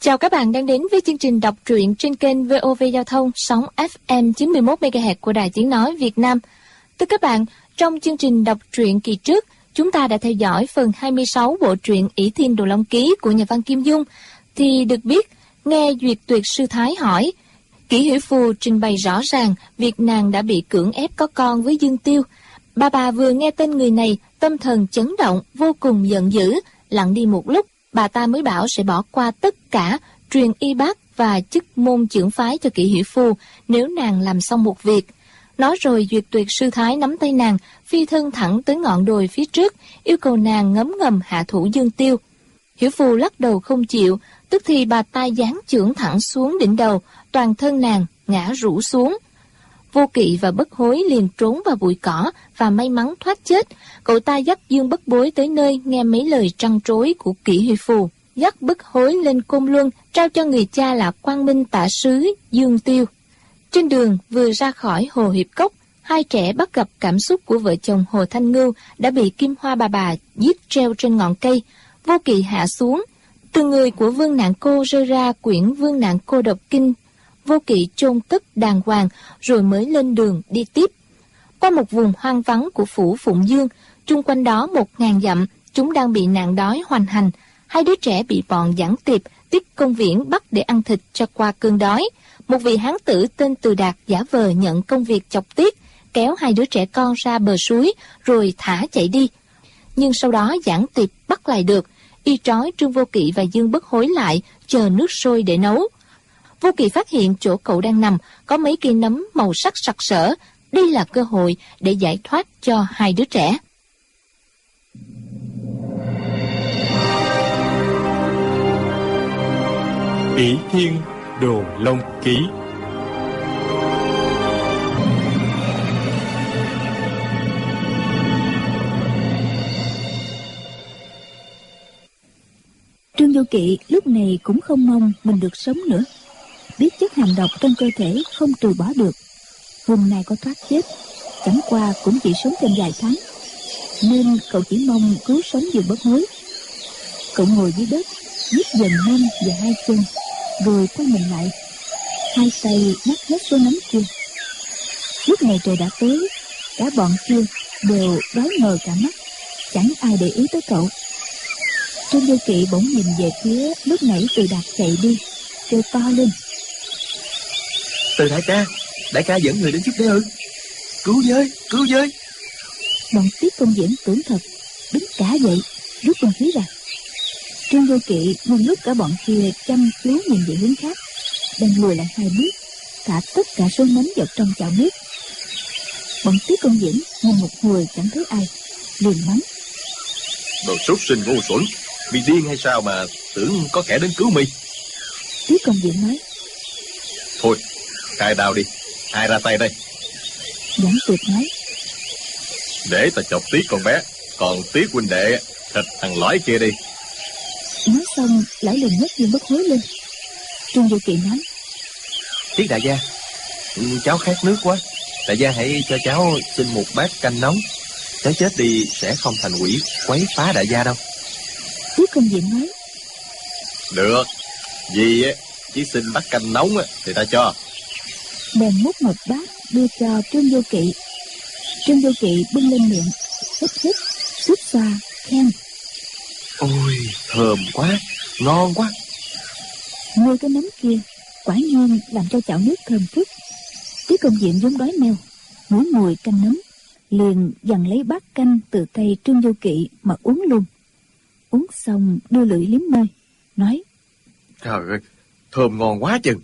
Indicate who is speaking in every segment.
Speaker 1: Chào các bạn đang đến với chương trình đọc truyện trên kênh VOV Giao thông sóng FM 91 MHz của Đài Tiếng nói Việt Nam. Thưa các bạn, trong chương trình đọc truyện kỳ trước, chúng ta đã theo dõi phần 26 bộ truyện Ỷ Thiên Đồ Long Ký của nhà văn Kim Dung. Thì được biết, nghe Duyệt Tuyệt sư thái hỏi, Kỷ Hiểu Phù trình bày rõ ràng việc nàng đã bị cưỡng ép có con với Dương Tiêu. Bà vừa nghe tên người này, tâm thần chấn động, vô cùng giận dữ, lặng đi một lúc. Bà ta mới bảo sẽ bỏ qua tất cả, truyền y bác và chức môn trưởng phái cho Kỷ Hiểu Phù nếu nàng làm xong một việc. Nói rồi Duyệt Tuyệt sư thái nắm tay nàng, phi thân thẳng tới ngọn đồi phía trước, yêu cầu nàng ngấm ngầm hạ thủ Dương Tiêu. Hiểu Phù lắc đầu không chịu, tức thì bà ta giáng chưởng thẳng xuống đỉnh đầu, toàn thân nàng ngã rũ xuống. Vô Kỵ và Bất Hối liền trốn vào bụi cỏ và may mắn thoát chết. Cậu ta dắt Dương Bất Bối tới nơi nghe mấy lời trăn trối của Kỷ Hiểu Phù, dắt Bất Hối lên Côn Luân, trao cho người cha là Quang Minh Tả Sứ Dương Tiêu. Trên đường vừa ra khỏi Hồ Hiệp Cốc, hai trẻ bắt gặp cảm xúc của vợ chồng Hồ Thanh Ngưu đã bị Kim Hoa bà giết treo trên ngọn cây. Vô Kỵ hạ xuống, từ người của Vương Nạn Cô rơi ra quyển Vương Nạn Cô độc kinh. Vô Kỵ chôn cất đàng hoàng rồi mới lên đường đi tiếp. Qua một vùng hoang vắng của phủ Phụng Dương, chung quanh đó 1000 dặm, chúng đang bị nạn đói hoành hành. Hai đứa trẻ bị bọn Giảng Tiệp, Tiết Công Viễn bắt để ăn thịt cho qua cơn đói. Một vị hán tử tên Từ Đạt giả vờ nhận công việc chọc tiết, kéo hai đứa trẻ con ra bờ suối rồi thả chạy đi. Nhưng sau đó Giảng Tiệp bắt lại được, y trói Trương Vô Kỵ và Dương Bất Hối lại, chờ nước sôi để nấu. Vô Kỵ phát hiện chỗ cậu đang nằm có mấy cây nấm màu sắc sặc sỡ. Đây là cơ hội để giải thoát cho hai đứa trẻ.
Speaker 2: Ỷ Thiên Đồ Long Ký.
Speaker 3: Trương Vô Kỵ lúc này cũng không mong mình được sống nữa. Biết chất hàng độc trong cơ thể không trừ bỏ được, hôm nay có thoát chết, chẳng qua cũng chỉ sống thêm vài tháng, nên cậu chỉ mong cứu sống Dương Bất Hối. Cậu ngồi dưới đất, nhích dần mông và hai chân, rồi quay mình lại, hai tay nhắc hết số nấm kia. Lúc này trời đã tối, cả bọn kia đều đói ngờ cả mắt, chẳng ai để ý tới cậu. Trương Vô Kỵ bỗng nhìn về phía lúc nãy Từ Đạt chạy đi, kêu to lên:
Speaker 4: Từ đại ca dẫn người đến giúp thế ư? Cứu với!
Speaker 3: Bọn Tiết Công Viễn tưởng thật, đứng cả dậy, rút con khí ra. Trương Vô Kỵ nhân lúc cả bọn kia chăm chú nhìn về hướng khác, đang lùi lại 2 bước, thả tất cả số nấm vào trong chảo nước. Bọn Tiết Công Viễn nhìn một hồi chẳng thấy ai, liền mắng:
Speaker 4: Đồ súc sinh ngu xuẩn, bị điên hay sao mà tưởng có kẻ đến cứu mi?
Speaker 3: Tiết Công Viễn nói:
Speaker 4: Thôi, khai đao đi, ai ra tay đây?
Speaker 3: Giảng Tiệp nói:
Speaker 4: Để ta chọc Tiết con bé, còn Tiết huynh đệ thịt thằng lõi kia đi.
Speaker 3: Nói xong lại liền nhấc Dương Bất Hối lên. Trương Vô Kỵ nói:
Speaker 4: Tiết đại gia, cháu khát nước quá, đại gia hãy cho cháu xin một bát canh nóng. Cháu chết đi sẽ không thành quỷ quấy phá đại gia đâu.
Speaker 3: Tiết Công Viễn nói:
Speaker 4: Được, vì chỉ xin bát canh nóng thì ta cho.
Speaker 3: Bèn múc một bát đưa cho Trương Vô Kỵ. Trương Vô Kỵ bưng lên miệng, hít, suýt xoa, khen:
Speaker 4: Ôi, thơm quá, ngon quá.
Speaker 3: 10 cái nấm kia quả nhiên làm cho chảo nước thơm phức. Tiết Công Viễn vốn đói meo, ngửi mùi canh nấm, liền dằn lấy bát canh từ tay Trương Vô Kỵ mà uống luôn. Uống xong đưa lưỡi liếm môi, nói:
Speaker 4: Trời ơi, thơm ngon quá chừng.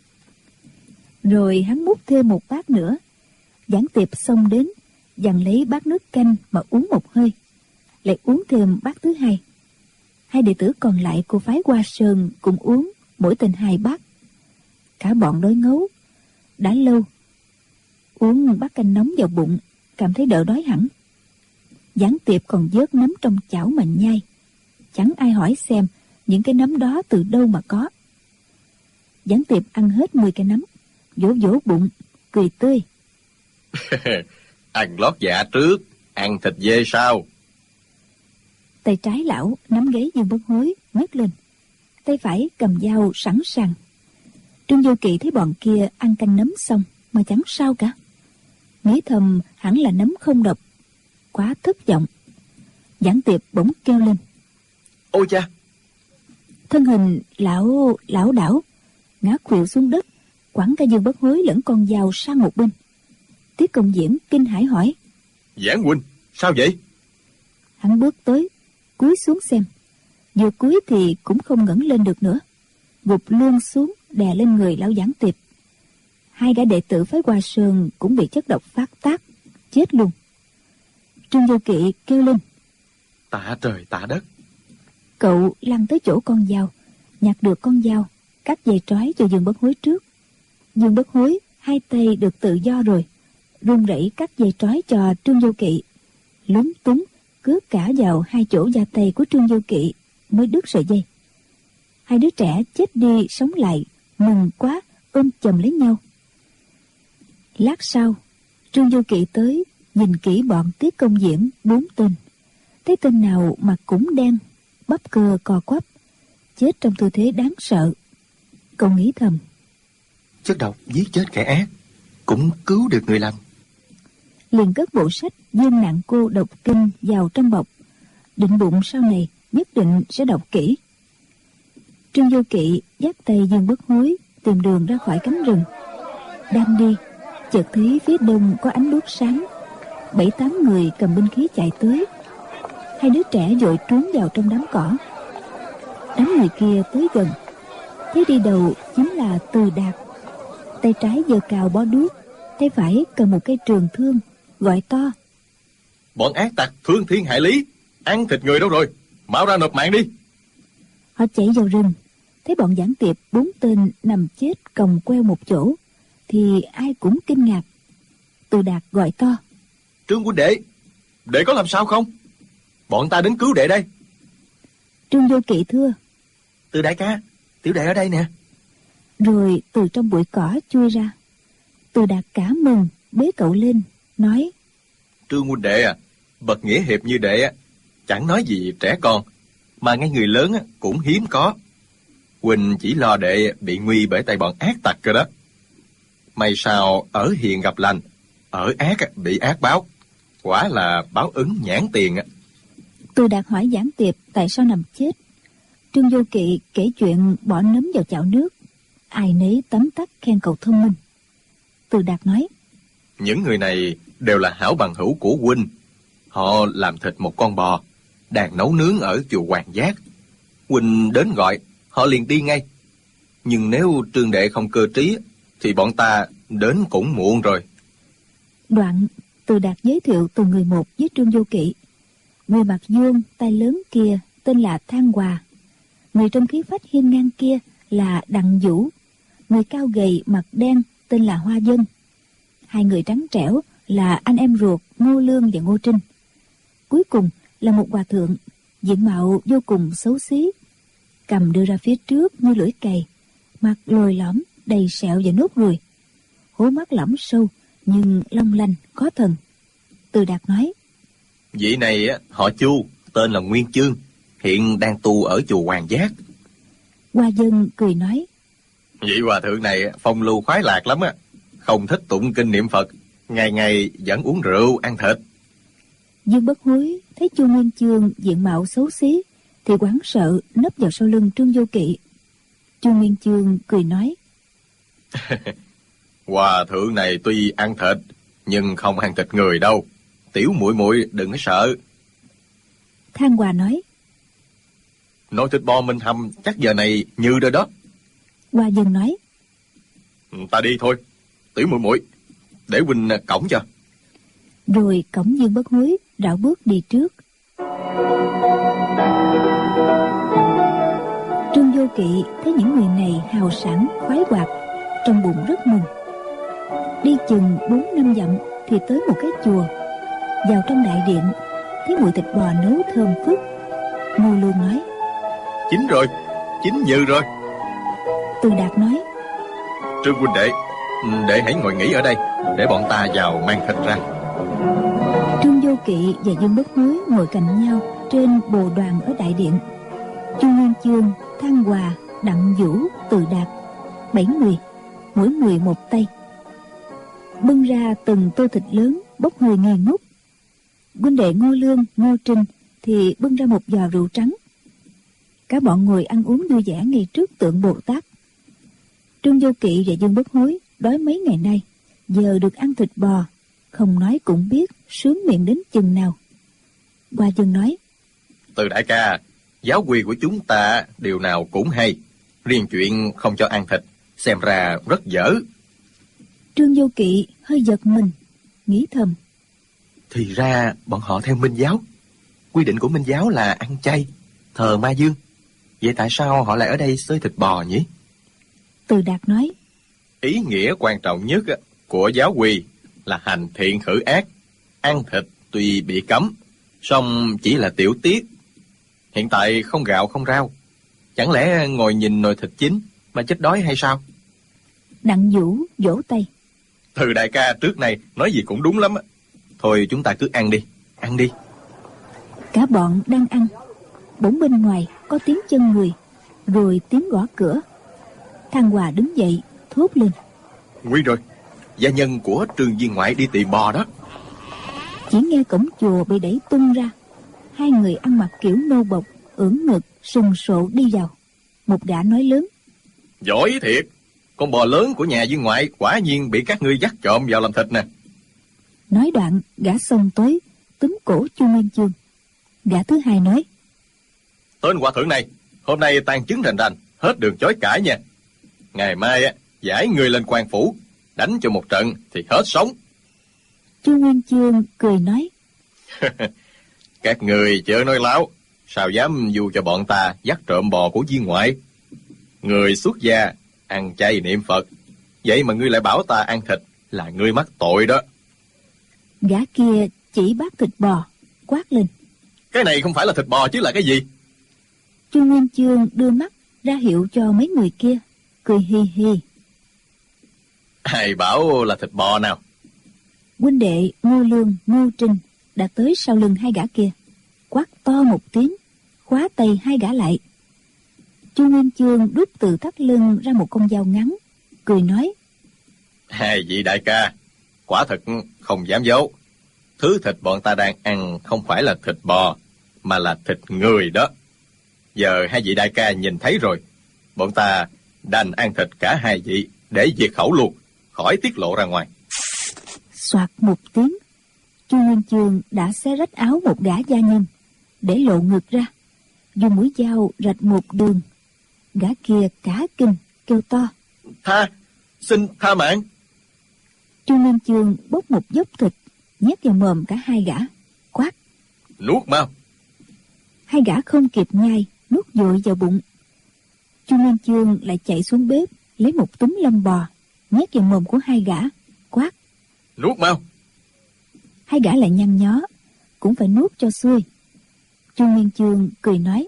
Speaker 3: Rồi hắn múc thêm một bát nữa. Giảng Tiệp xông đến, dằn lấy bát nước canh mà uống một hơi, lại uống thêm bát thứ hai. Hai đệ tử còn lại của phái Hoa Sơn cùng uống, mỗi tên 2 bát. Cả bọn đói ngấu. Đã lâu, uống bát canh nóng vào bụng, cảm thấy đỡ đói hẳn. Giảng Tiệp còn vớt nấm trong chảo mà nhai. Chẳng ai hỏi xem những cái nấm đó từ đâu mà có. Giảng Tiệp ăn hết 10 cái nấm, vỗ vỗ bụng, cười tươi:
Speaker 4: Ăn lót dạ trước, ăn thịt dê sau.
Speaker 3: Tay trái lão nắm gáy Dương Bất Hối, ngước lên: tay phải cầm dao sẵn sàng. Trương Vô Kỵ thấy bọn kia ăn canh nấm xong mà chẳng sao cả, nghĩ thầm hẳn là nấm không độc, quá thất vọng. Giảng Tiệp bỗng kêu lên:
Speaker 4: Ôi cha!
Speaker 3: Thân hình lão đảo ngã khuỵu xuống đất, quẳng cả Dương Bất Hối lẫn con dao sang một bên. Tiết Công Diễm kinh hãi hỏi:
Speaker 4: Giảng huynh, sao vậy?
Speaker 3: Hắn bước tới, cúi xuống xem. Vừa cúi thì cũng không ngẩng lên được nữa, gục luôn xuống đè lên người lão Giảng Tiệp. Hai gã đệ tử phái Hoa Sơn cũng bị chất độc phát tác, chết luôn. Trương Vô Kỵ kêu lên:
Speaker 4: Tạ trời tạ đất!
Speaker 3: Cậu lăn tới chỗ con dao, nhặt được con dao, cắt dây trói cho Dương Bất Hối trước. Dương Bất Hối hai tay được tự do rồi, run rẩy cắt dây trói cho Trương Vô Kỵ, lúng túng cướp cả vào hai chỗ da tay của Trương Vô Kỵ mới đứt sợi dây. Hai đứa trẻ chết đi sống lại, mừng quá ôm chầm lấy nhau. Lát sau, Trương Vô Kỵ tới nhìn kỹ bọn Tiết Công Diễm 4 tên, thấy tên nào mà cũng đen, bắp cơ co quắp, chết trong tư thế đáng sợ. Cậu nghĩ thầm:
Speaker 4: Chất độc giết chết kẻ ác, cũng cứu được người lành.
Speaker 3: Liền cất bộ sách Dương Nạn Cô độc kinh vào trong bọc, định bụng sau này nhất định sẽ đọc kỹ. Trương Vô Kỵ dắt tay Dương Bất Hối tìm đường ra khỏi cánh rừng. Đang đi, chợt thấy phía đông có ánh đuốc sáng, 7-8 người cầm binh khí chạy tới. Hai đứa trẻ vội trốn vào trong đám cỏ. Đám người kia tới gần, thấy đi đầu chính là Từ Đạt. Tay trái giơ cao bó đuốc, tay phải cầm một cây trường thương, gọi to:
Speaker 4: Bọn ác tặc thương thiên hại lý, ăn thịt người đâu rồi, mau ra nộp mạng đi.
Speaker 3: Họ chạy vào rừng, thấy bọn Giảng Tiệp 4 tên nằm chết còng queo một chỗ, thì ai cũng kinh ngạc. Từ Đạt gọi to:
Speaker 4: Trương huynh đệ có làm sao không? Bọn ta đến cứu đệ đây.
Speaker 3: Trương Vô Kỵ thưa:
Speaker 4: Từ đại ca, tiểu đệ ở đây nè.
Speaker 3: Rồi từ trong bụi cỏ chui ra. Từ Đạt cả mừng, bế cậu lên, nói:
Speaker 4: Trương huynh đệ à, bậc nghĩa hiệp như đệ chẳng nói gì trẻ con, mà ngay người lớn cũng hiếm có. Huynh chỉ lo đệ bị nguy bởi tay bọn ác tặc cơ đó. May sao ở hiền gặp lành, ở ác bị ác báo, quả là báo ứng nhãn tiền.
Speaker 3: Từ Đạt hỏi Giảng Tiệp tại sao nằm chết. Trương Vô Kỵ kể chuyện bỏ nấm vào chảo nước, ai nấy tấm tắc khen cậu thông minh. Từ Đạt nói:
Speaker 4: Những người này đều là hảo bằng hữu của huynh. Họ làm thịt một con bò, đang nấu nướng ở chùa Hoàng Giác. Huynh đến gọi, họ liền đi ngay. Nhưng nếu Trương đệ không cơ trí, thì bọn ta đến cũng muộn rồi.
Speaker 3: Đoạn, Từ Đạt giới thiệu từng người một với Trương Vô Kỵ. Người mặt vuông tay lớn kia tên là Thang Hòa, người trong khí phách hiên ngang kia là Đặng Vũ, người cao gầy mặt đen tên là Hoa Dân. Hai người trắng trẻo là anh em ruột Ngô Lương và Ngô Trinh. Cuối cùng là một hòa thượng, diện mạo vô cùng xấu xí, cầm đưa ra phía trước như lưỡi cày, mặt lồi lõm đầy sẹo và nốt ruồi, hố mắt lõm sâu nhưng long lanh có thần. Từ Đạt nói:
Speaker 4: Vị này họ Chu, tên là Nguyên Chương, hiện đang tu ở chùa Hoàng Giác.
Speaker 3: Hoa Dân cười nói:
Speaker 4: Vị hòa thượng này phong lưu khoái lạc lắm á, không thích tụng kinh niệm Phật, ngày ngày vẫn uống rượu ăn thịt.
Speaker 3: Dương Bất Hối thấy Chu Nguyên Chương diện mạo xấu xí thì hoảng sợ nấp vào sau lưng Trương Vô Kỵ. Chu Nguyên Chương cười nói:
Speaker 4: Hòa thượng này tuy ăn thịt nhưng không ăn thịt người đâu, tiểu muội muội đừng có sợ.
Speaker 3: Thang Hòa nói:
Speaker 4: Nồi thịt bò mình hầm chắc giờ này như rồi đó.
Speaker 3: Hoa Dân nói:
Speaker 4: Ta đi thôi, tiểu muội muội, để huynh cõng cho.
Speaker 3: Rồi cõng Dương Bất Hối rảo bước đi trước. Trương Vô Kỵ thấy những người này hào sảng khoái hoạt, trong bụng rất mừng. Đi chừng 4-5 dặm thì tới một cái chùa. Vào trong đại điện thấy mùi thịt bò nấu thơm phức. Ngô Lương nói:
Speaker 4: Chín rồi, chín như rồi.
Speaker 3: Từ Đạt nói:
Speaker 4: Trương huynh đệ hãy ngồi nghỉ ở đây, để bọn ta vào mang thịt ra.
Speaker 3: Trương Vô Kỵ và Dương Bất Hối ngồi cạnh nhau trên bồ đoàn ở đại điện. Chu Nguyên Chương, Thăng Hòa, Đặng Vũ, Từ Đạt, 7 người, mỗi người một tay, bưng ra từng tô thịt lớn bốc hơi nghi ngút. Huynh đệ Ngô Lương, Ngô Trinh thì bưng ra một giò rượu trắng. Cả bọn ngồi ăn uống vui vẻ ngay trước tượng Bồ Tát. Trương Vô Kỵ và Dương Bất Hối đói mấy ngày nay, giờ được ăn thịt bò, không nói cũng biết sướng miệng đến chừng nào. Hoa Dương nói:
Speaker 4: Từ đại ca, giáo quy của chúng ta điều nào cũng hay, riêng chuyện không cho ăn thịt xem ra rất dở.
Speaker 3: Trương Vô Kỵ hơi giật mình, nghĩ thầm:
Speaker 4: Thì ra bọn họ theo Minh giáo. Quy định của Minh giáo là ăn chay, thờ ma dương. Vậy tại sao họ lại ở đây xơi thịt bò nhỉ?
Speaker 3: Từ Đạt nói:
Speaker 4: Ý nghĩa quan trọng nhất của giáo quy là hành thiện khử ác. Ăn thịt tuy bị cấm, song chỉ là tiểu tiết. Hiện tại không gạo không rau, chẳng lẽ ngồi nhìn nồi thịt chín mà chết đói hay sao?
Speaker 3: Đặng Vũ vỗ tay:
Speaker 4: Từ đại ca trước này nói gì cũng đúng lắm. Thôi chúng ta cứ ăn đi, ăn đi.
Speaker 3: Cả bọn đang ăn, bỗng bên ngoài có tiếng chân người, rồi tiếng gõ cửa. Thăng Hòa đứng dậy thốt lên:
Speaker 4: Nguy rồi, gia nhân của Trương viên ngoại đi tìm bò đó.
Speaker 3: Chỉ nghe cổng chùa bị đẩy tung ra, hai người ăn mặc kiểu nô bộc, ưỡn ngực sùng sộ đi vào. Một gã nói lớn:
Speaker 4: Giỏi thiệt, con bò lớn của nhà viên ngoại quả nhiên bị các ngươi dắt trộm vào làm thịt nè.
Speaker 3: Nói đoạn gã xông tới túm cổ Chu Nguyên Chương. Gã thứ hai nói:
Speaker 4: Tên hòa thượng này hôm nay tàn chứng rành rành, hết đường chối cãi nha. Ngày mai giải ngươi lên quan phủ, đánh cho một trận thì hết sống.
Speaker 3: Chu Nguyên Chương cười nói:
Speaker 4: Các người chớ nói láo, sao dám dù cho bọn ta dắt trộm bò của viên ngoại? Người xuất gia ăn chay niệm Phật, vậy mà ngươi lại bảo ta ăn thịt, là ngươi mắc tội đó.
Speaker 3: Gã kia chỉ bát thịt bò, quát lên:
Speaker 4: Cái này không phải là thịt bò chứ là cái gì?
Speaker 3: Chu Nguyên Chương đưa mắt ra hiệu cho mấy người kia, cười hi hi.
Speaker 4: Ai bảo là thịt bò nào?
Speaker 3: Huynh đệ Ngô Lương, Ngô Trinh đã tới sau lưng hai gã kia, quát to một tiếng, khóa tay hai gã lại. Chu Nguyên Chương đút từ thắt lưng ra một con dao ngắn, cười nói:
Speaker 4: Hai vị đại ca, quả thật không dám giấu. Thứ thịt bọn ta đang ăn không phải là thịt bò, mà là thịt người đó. Giờ hai vị đại ca nhìn thấy rồi, bọn ta đành ăn thịt cả hai vị để diệt khẩu luôn, khỏi tiết lộ ra ngoài.
Speaker 3: Soạt một tiếng, Chu Nguyên Chương đã xé rách áo một gã gia nhân, để lộ ngực ra, dùng mũi dao rạch một đường. Gã kia cả kinh kêu to:
Speaker 4: Xin tha mạng.
Speaker 3: Chu Nguyên Chương bốc một dốc thịt nhét vào mồm cả hai gã, quát:
Speaker 4: Nuốt mau.
Speaker 3: Hai gã không kịp nhai, nuốt vội vào bụng. Chu Nguyên Chương lại chạy xuống bếp lấy một túm lông bò nhét vào mồm của hai gã, quát:
Speaker 4: Nuốt mau.
Speaker 3: Hai gã lại nhăn nhó, cũng phải nuốt cho xuôi. Chu Nguyên Chương cười nói: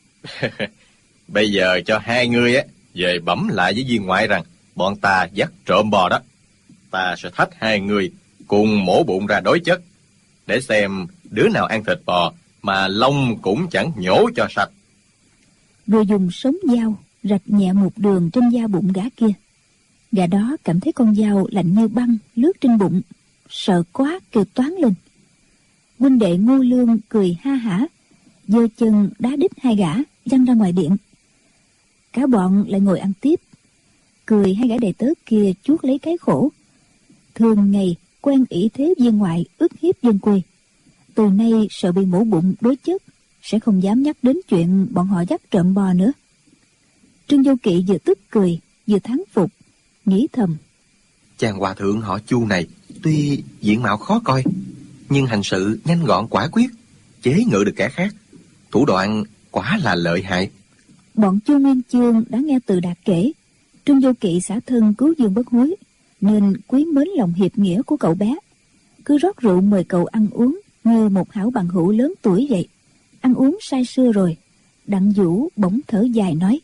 Speaker 4: Bây giờ cho hai ngươi về bẩm lại với viên ngoại rằng bọn ta dắt trộm bò đó. Ta sẽ thách hai người cùng mổ bụng ra đối chất, để xem đứa nào ăn thịt bò mà lông cũng chẳng nhổ cho sạch.
Speaker 3: Rồi dùng sống dao rạch nhẹ một đường trên da bụng gã kia. Gã đó cảm thấy con dao lạnh như băng lướt trên bụng, sợ quá kêu toáng lên. Huynh đệ Ngô Lương cười ha hả, giơ chân đá đít hai gã văng ra ngoài điện. Cả bọn lại ngồi ăn tiếp, cười hai gã đệ tớ kia chuốt lấy cái khổ. Thường ngày quen ỷ thế viên ngoại ức hiếp dân quê, từ nay sợ bị mổ bụng đối chất, sẽ không dám nhắc đến chuyện bọn họ dắt trộm bò nữa. Trương Vô Kỵ vừa tức cười vừa thán phục, nghĩ thầm:
Speaker 4: Chàng hòa thượng họ Chu này tuy diện mạo khó coi, nhưng hành sự nhanh gọn quả quyết, chế ngự được kẻ khác, thủ đoạn quả là lợi hại.
Speaker 3: Bọn Chu Nguyên Chương đã nghe Từ Đạt kể Trương Vô Kỵ xả thân cứu Dương Bất Hối, nên quý mến lòng hiệp nghĩa của cậu bé, cứ rót rượu mời cậu ăn uống như một hảo bằng hữu lớn tuổi vậy. Ăn uống say sưa rồi, Đặng Vũ bỗng thở dài nói: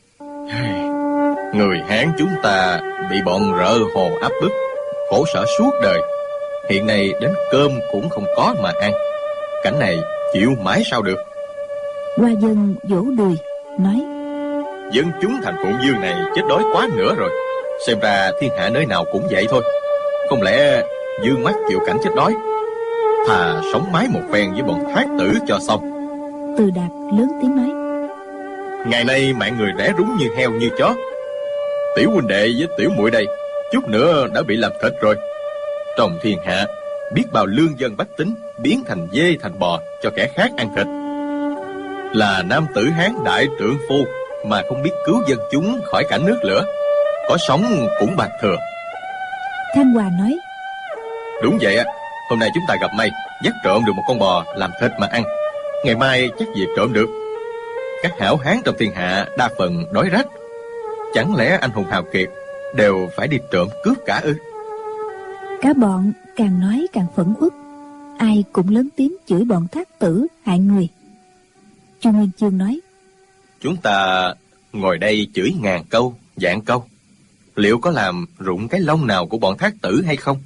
Speaker 4: Người Hán chúng ta bị bọn rợ hồ áp bức, khổ sở suốt đời, hiện nay đến cơm cũng không có mà ăn. Cảnh này chịu mãi sao được.
Speaker 3: Hoa Dân vỗ đùi: nói:
Speaker 4: Dân chúng thành Phụng Dương này chết đói quá nữa rồi. Xem ra thiên hạ nơi nào cũng vậy thôi. Không lẽ dương mắt chịu cảnh chết đói, thà sống mái một phen với bọn thác tử cho xong.
Speaker 3: Từ Đạt lớn tiếng nói:
Speaker 4: Ngày nay mạng người rẻ rúng như heo như chó. Tiểu huynh đệ với tiểu muội đây chút nữa đã bị làm thịt rồi. Trong thiên hạ biết bao lương dân bách tính biến thành dê thành bò cho kẻ khác ăn thịt. Là nam tử Hán đại trượng phu mà không biết cứu dân chúng khỏi cảnh nước lửa, có sống cũng bạc thừa.
Speaker 3: Thanh Hòa nói:
Speaker 4: Đúng vậy á, hôm nay chúng ta gặp may dắt trộm được một con bò làm thịt mà ăn. Ngày mai chắc gì trộm được. Các hảo hán trong thiên hạ đa phần đói rách, chẳng lẽ anh hùng hào kiệt đều phải đi trộm cướp cả ư?
Speaker 3: Cả bọn càng nói càng phẫn uất, ai cũng lớn tiếng chửi bọn thác tử hại người. Chu Nguyên Chương nói:
Speaker 4: Chúng ta ngồi đây chửi ngàn câu, vạn câu, liệu có làm rụng cái lông nào của bọn thác tử hay không?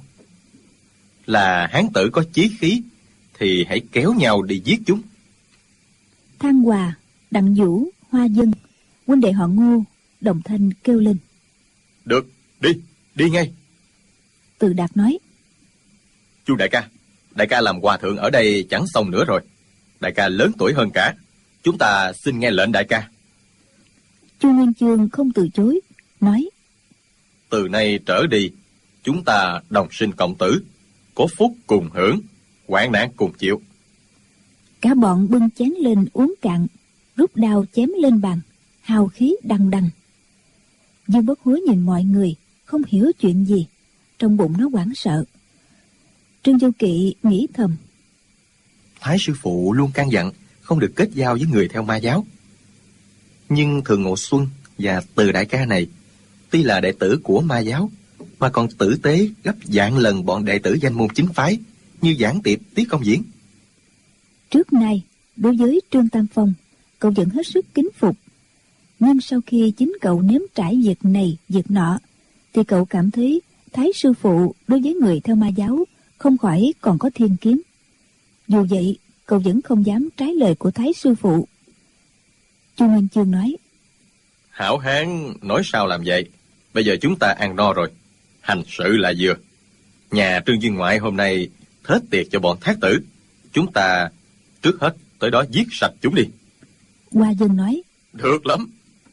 Speaker 4: Là hán tử có chí khí thì hãy kéo nhau đi giết chúng.
Speaker 3: Thang Hòa, Đặng Vũ, Hoa Dân, huynh đệ họ Ngô đồng thanh kêu lên:
Speaker 4: Được, đi ngay.
Speaker 3: Từ Đạt nói:
Speaker 4: Chu đại ca làm hòa thượng ở đây chẳng xong nữa rồi. Đại ca lớn tuổi hơn cả, chúng ta xin nghe lệnh đại ca.
Speaker 3: Chu Nguyên Chương không từ chối, nói:
Speaker 4: Từ nay trở đi, chúng ta đồng sinh cộng tử, có phúc cùng hưởng, hoạn nạn cùng chịu.
Speaker 3: Cả bọn bưng chén lên uống cạn, rút đao chém lên bàn, hào khí đằng đằng. Dương Bất Hối nhìn mọi người, không hiểu chuyện gì, trong bụng nó hoảng sợ. Trương Du Kỵ nghĩ thầm:
Speaker 4: Thái sư phụ luôn căn dặn không được kết giao với người theo ma giáo. Nhưng Thường Ngộ Xuân và Từ đại ca này tuy là đệ tử của ma giáo, mà còn tử tế gấp vạn lần bọn đệ tử danh môn chính phái như Giảng Tiệp, Tiết Công Diễn.
Speaker 3: Trước nay, đối với Trương Tam Phong, cậu vẫn hết sức kính phục. Nhưng sau khi chính cậu nếm trải việc này, việc nọ, thì cậu cảm thấy Thái sư phụ đối với người theo ma giáo không khỏi còn có thiên kiến. Dù vậy, cậu vẫn không dám trái lời của Thái sư phụ. Chu Nguyên Chương nói:
Speaker 4: Hảo hán nói sao làm vậy? Bây giờ chúng ta ăn no rồi, hành sự là vừa. Nhà Trương Viên Ngoại hôm nay thết tiệc cho bọn thác tử, chúng ta trước hết tới đó giết sạch chúng đi.
Speaker 3: Hoa Dân nói:
Speaker 4: Được lắm.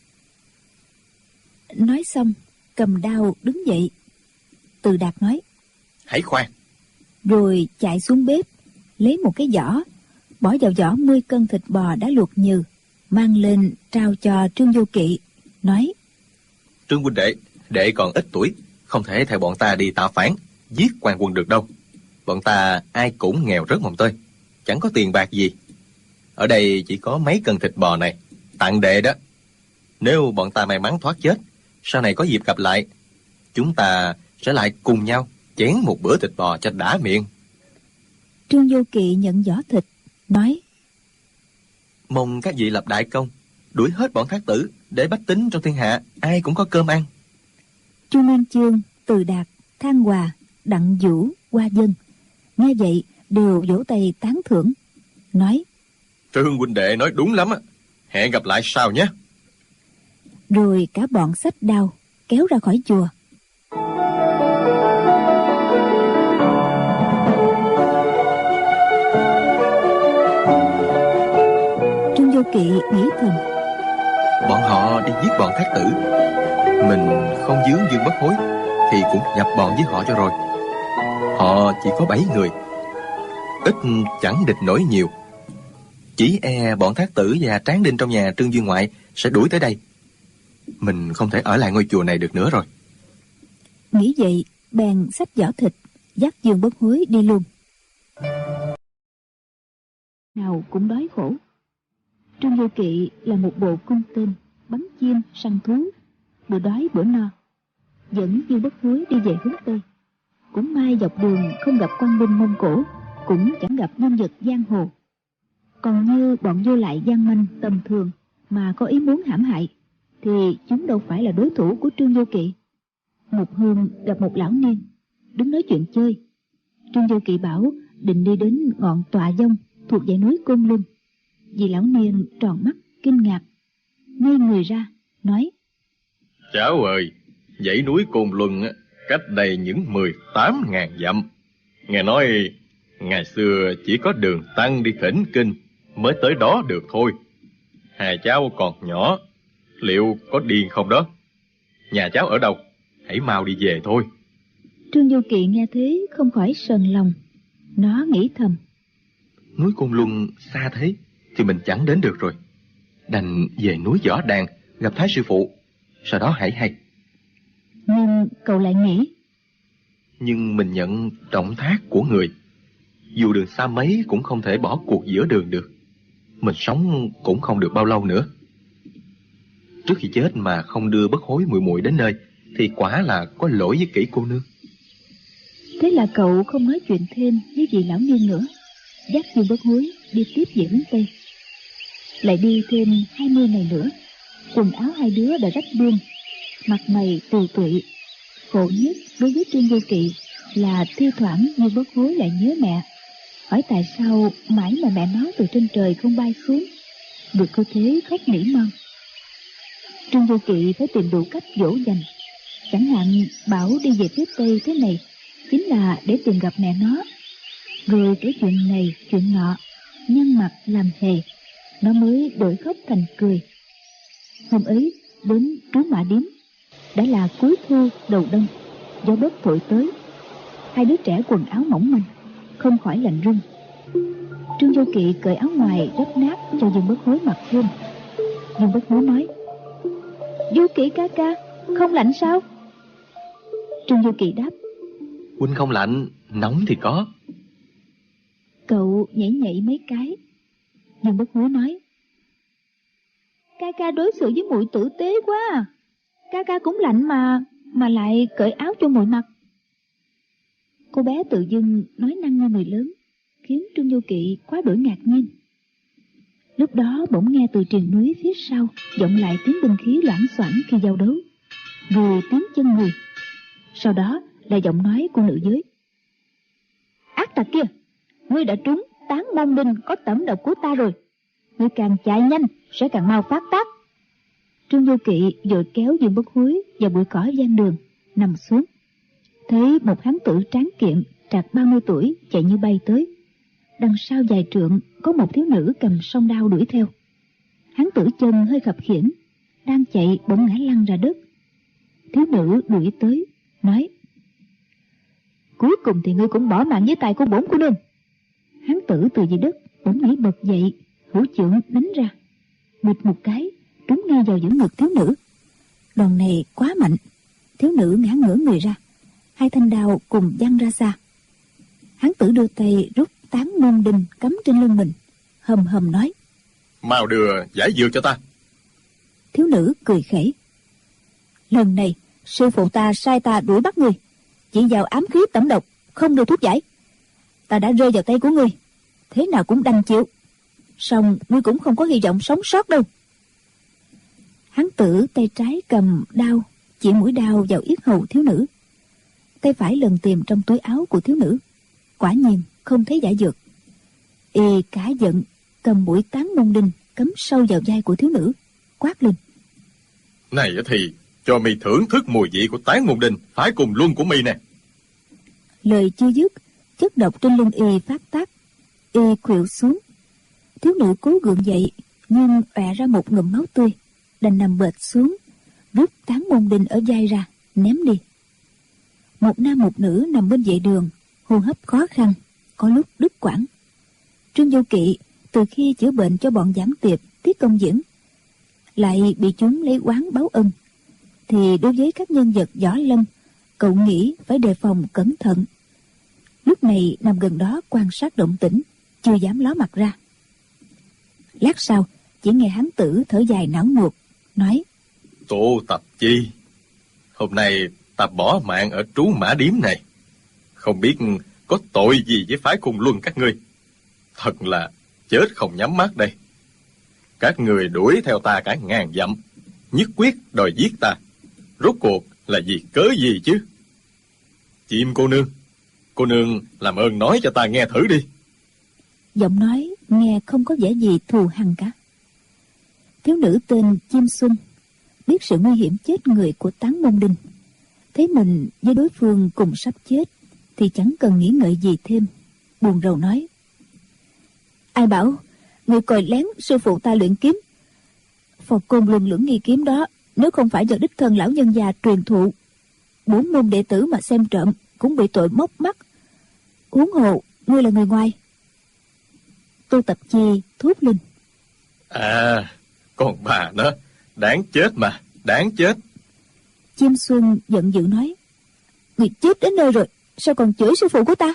Speaker 3: Nói xong, cầm đao đứng dậy. Từ Đạt nói:
Speaker 4: Hãy khoan.
Speaker 3: Rồi chạy xuống bếp, lấy một cái giỏ, bỏ vào giỏ 10 cân thịt bò đã luộc nhừ, mang lên trao cho Trương Du Kỵ, nói:
Speaker 4: Trương huynh đệ còn ít tuổi, không thể theo bọn ta đi tạo phản, giết quan quân được đâu. Bọn ta ai cũng nghèo rớt mồng tơi, chẳng có tiền bạc gì. Ở đây chỉ có mấy cân thịt bò này, tặng đệ đó. Nếu bọn ta may mắn thoát chết, sau này có dịp gặp lại, chúng ta sẽ lại cùng nhau chén một bữa thịt bò cho đã miệng.
Speaker 3: Trương Du Kỵ nhận giỏ thịt, nói:
Speaker 4: Mong các vị lập đại công, đuổi hết bọn thác tử, để bách tính trong thiên hạ ai cũng có cơm ăn.
Speaker 3: Chu Nguyên Chương, Từ Đạt, Thang Hòa, Đặng Vũ, Hoa Dân nghe vậy đều vỗ tay tán thưởng, nói:
Speaker 4: Trương huynh đệ nói đúng lắm á, hẹn gặp lại sau nhé.
Speaker 3: Rồi cả bọn xách đao kéo ra khỏi chùa. Trương Du Kỵ nghĩ thầm:
Speaker 4: Bọn họ đi giết bọn thác tử, mình không dướng Dương Bất Hối thì cũng nhập bọn với họ cho rồi. Họ chỉ có 7 người, ít chẳng địch nổi nhiều. Chỉ e bọn thác tử và Tráng Đinh trong nhà Trương Viên Ngoại sẽ đuổi tới đây. Mình không thể ở lại ngôi chùa này được nữa rồi.
Speaker 3: Nghĩ vậy, bèn xách giỏ thịt, dắt Dương Bất Hối đi luôn. Nào cũng đói khổ. Trương Du Kỵ là một bộ cung tên, bắn chim, săn thú, bữa đói bữa no, dẫn Dương Bất Hối đi về hướng Tây. Cũng may dọc đường không gặp quan binh Mông Cổ, cũng chẳng gặp nhân vật giang hồ. Còn như bọn vô lại gian manh tầm thường mà có ý muốn hãm hại, thì chúng đâu phải là đối thủ của Trương Du Kỵ. Một hôm gặp một lão niên đứng nói chuyện chơi. Trương Du Kỵ bảo định đi đến ngọn Tọa Dông thuộc dãy núi Côn Luân. Vì lão niên tròn mắt kinh ngạc, ngây người ra, nói:
Speaker 4: Cháu ơi, dãy núi Côn Luân cách đây những 18.000 dặm. Nghe nói ngày xưa chỉ có đường tăng đi thỉnh kinh mới tới đó được thôi. Hai cháu còn nhỏ, liệu có điên không đó? Nhà cháu ở đâu? Hãy mau đi về thôi.
Speaker 3: Trương Vô Kỵ nghe thế không khỏi sờn lòng. Nó nghĩ thầm:
Speaker 4: Núi Côn Luân xa thế thì mình chẳng đến được rồi. Đành về núi Võ Đàn gặp Thái sư phụ, sau đó hãy hay.
Speaker 3: Nhưng cậu lại nghĩ:
Speaker 4: Nhưng mình nhận trọng thác của người, dù đường xa mấy cũng không thể bỏ cuộc giữa đường được. Mình sống cũng không được bao lâu nữa. Trước khi chết mà không đưa bất hối muội muội đến nơi thì quả là có lỗi với Kỷ cô nương.
Speaker 3: Thế là cậu không nói chuyện thêm với vị lão niên nữa, dắt Dương Bất Hối đi tiếp về hướng Tây. Lại đi thêm 20 ngày nữa, quần áo hai đứa đã rách bươm, mặt mày tiều tụy. Khổ nhất đối với Trương Vô Kỵ là thi thoảng Dương Bất Hối lại nhớ mẹ, hỏi tại sao mãi mà mẹ nó từ trên trời không bay xuống, được cơ thế khóc nỉ non. Trương Vô Kỵ phải tìm đủ cách dỗ dành, chẳng hạn bảo đi về phía Tây thế này chính là để tìm gặp mẹ nó, rồi kể chuyện này chuyện nọ, nhăn mặt làm hề, nó mới đổi khóc thành cười. Hôm ấy đến Trú Mã Điếm, đã là cuối thu đầu đông, gió bớt thổi tới, hai đứa trẻ quần áo mỏng manh, không khỏi lạnh run. Trương Vô Kỵ cởi áo ngoài rách nát cho Dương Bất Hối mặc thêm. Dương Bất Hối nói: Vô Kỵ ca ca, không lạnh sao? Trương Vô Kỵ đáp:
Speaker 4: Huynh không lạnh, nóng thì có.
Speaker 3: Cậu nhảy nhảy mấy cái. Dương Bất Hối nói: Ca ca đối xử với muội tử tế quá à. Ca ca cũng lạnh mà lại cởi áo cho muội mặc. Cô bé tự dưng nói năng như người lớn, khiến Trương Vô Kỵ quá đổi ngạc nhiên. Lúc đó bỗng nghe từ triền núi phía sau vọng lại tiếng binh khí loảng xoảng khi giao đấu, rồi tiếng chân người. Sau đó là giọng nói của nữ giới: Ác tặc kia, ngươi đã trúng tán môn đinh có tẩm độc của ta rồi. Ngươi càng chạy nhanh sẽ càng mau phát tác. Trương Vô Kỵ vội kéo Dương Bất Hối vào bụi cỏ ven đường nằm xuống, thấy một hán tử tráng kiện trạc 30 tuổi chạy như bay tới. Đằng sau vài trượng có một thiếu nữ cầm song đao đuổi theo. Hán tử chân hơi khập khiễng, đang chạy bỗng ngã lăn ra đất. Thiếu nữ đuổi tới nói: Cuối cùng thì ngươi cũng bỏ mạng với tay của bổn cô nương. Hán tử từ dưới đất bỗng nhảy bật dậy, hữu chưởng đánh ra, bịch một cái trúng ngay vào giữa ngực thiếu nữ. Đòn này quá mạnh, thiếu nữ ngã ngửa người ra, hai thanh đao cùng văng ra xa. Hán tử đưa tay rút tán môn đinh cắm trên lưng mình, hầm hầm nói:
Speaker 4: Mau đưa giải dược cho ta.
Speaker 3: Thiếu nữ cười khẩy: Lần này sư phụ ta sai ta đuổi bắt ngươi, chỉ vào ám khí tẩm độc, không đưa thuốc giải. Ta đã rơi vào tay của ngươi, thế nào cũng đành chịu. Song ngươi cũng không có hy vọng sống sót đâu. Hán tử tay trái cầm đao chỉ mũi đao vào yết hầu thiếu nữ, tay phải lần tìm trong túi áo của thiếu nữ, quả nhiên không thấy giải dược. Y cả giận cầm mũi tán môn đinh cắm sâu vào vai của thiếu nữ, quát lên:
Speaker 4: Này thì cho mi thưởng thức mùi vị của tán môn đinh phải cùng luân của mi nè.
Speaker 3: Lời chưa dứt, chất độc trên lưng y phát tác, y khuỵu xuống. Thiếu nữ cố gượng dậy nhưng ọe ra một ngụm máu tươi, đành nằm bệt xuống, rút tán môn đinh ở vai ra ném đi. Một nam một nữ nằm bên vệ đường, hô hấp khó khăn, có lúc đứt quãng. Trương Vô Kỵ từ khi chữa bệnh cho bọn giảng tiệp Tiết Công Diễn, lại bị chúng lấy oán báo ân, thì đối với các nhân vật võ lâm, cậu nghĩ phải đề phòng cẩn thận. Lúc này nằm gần đó quan sát động tĩnh, chưa dám ló mặt ra. Lát sau chỉ nghe hán tử thở dài não nuột, nói:
Speaker 4: Tụ tập chi? Hôm nay ta bỏ mạng ở Trú Mã Điếm này, không biết có tội gì với phái Cùng Luân các ngươi. Thật là chết không nhắm mắt đây. Các người đuổi theo ta cả ngàn dặm, nhất quyết đòi giết ta, rốt cuộc là vì cớ gì chứ? Chim cô nương làm ơn nói cho ta nghe thử đi.
Speaker 3: Giọng nói nghe không có vẻ gì thù hằn cả. thiếu nữ tên Chim Xuân biết sự nguy hiểm chết người của Tán Môn Đinh, thấy mình với đối phương cùng sắp chết thì chẳng cần nghĩ ngợi gì thêm, buồn rầu nói: Ai bảo người coi lén sư phụ ta luyện kiếm? Phò Côn Luân Lưỡng Nghi kiếm đó, nếu không phải do đích thân lão nhân già truyền thụ, 4 môn đệ tử mà xem trộm cũng bị tội móc mắt. Huống hồ ngươi là người ngoài. Tô Tập Chi thốt lên:
Speaker 4: À, con bà nó, đáng chết mà, đáng chết.
Speaker 3: Chim Xuân giận dữ nói: Người chết đến nơi rồi, sao còn chửi sư phụ của ta?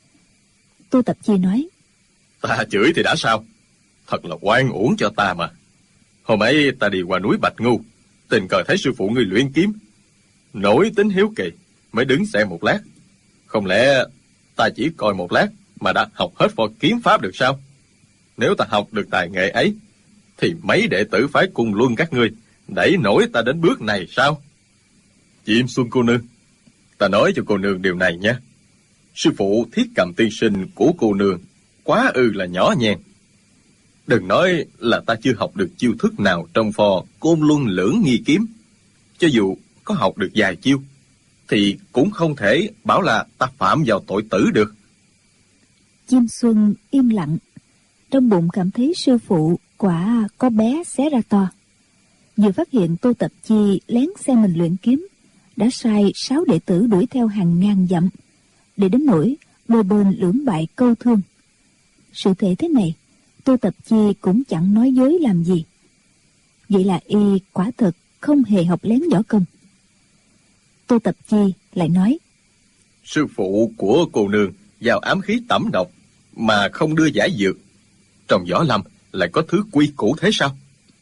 Speaker 3: Tô Tập Chi nói:
Speaker 4: Ta chửi thì đã sao? Thật là oan uổng cho ta mà. Hôm ấy ta đi qua núi Bạch Ngu, tình cờ thấy sư phụ ngươi luyện kiếm, nổi tính hiếu kỳ mới đứng xem một lát. Không lẽ ta chỉ coi một lát mà đã học hết võ kiếm pháp được sao? Nếu ta học được tài nghệ ấy thì mấy đệ tử phái Cung Luân các ngươi đẩy nổi ta đến bước này sao? Chim Xuân cô nương, ta nói cho cô nương điều này nhé. Sư phụ Thiết Cầm tiên sinh của cô nương quá là nhỏ nhen. Đừng nói là ta chưa học được chiêu thức nào trong phò Côn Luân Lưỡng Nghi kiếm. Cho dù có học được vài chiêu thì cũng không thể bảo là ta phạm vào tội tử được.
Speaker 3: Chim Xuân im lặng, trong bụng cảm thấy sư phụ quả có bé xé ra to. Vừa phát hiện Tô Tập Chi lén xem mình luyện kiếm, đã sai 6 đệ tử đuổi theo hàng ngàn dặm, để đến nỗi đôi bên lưỡng bại câu thương. Sự thể thế này, Tô Tập Chi cũng chẳng nói dối làm gì. Vậy là y quả thật không hề học lén võ công. Tô Tập Chi lại nói:
Speaker 4: Sư phụ của cô nương vào ám khí tẩm độc mà không đưa giải dược, trong võ lâm lại có thứ quy củ thế sao?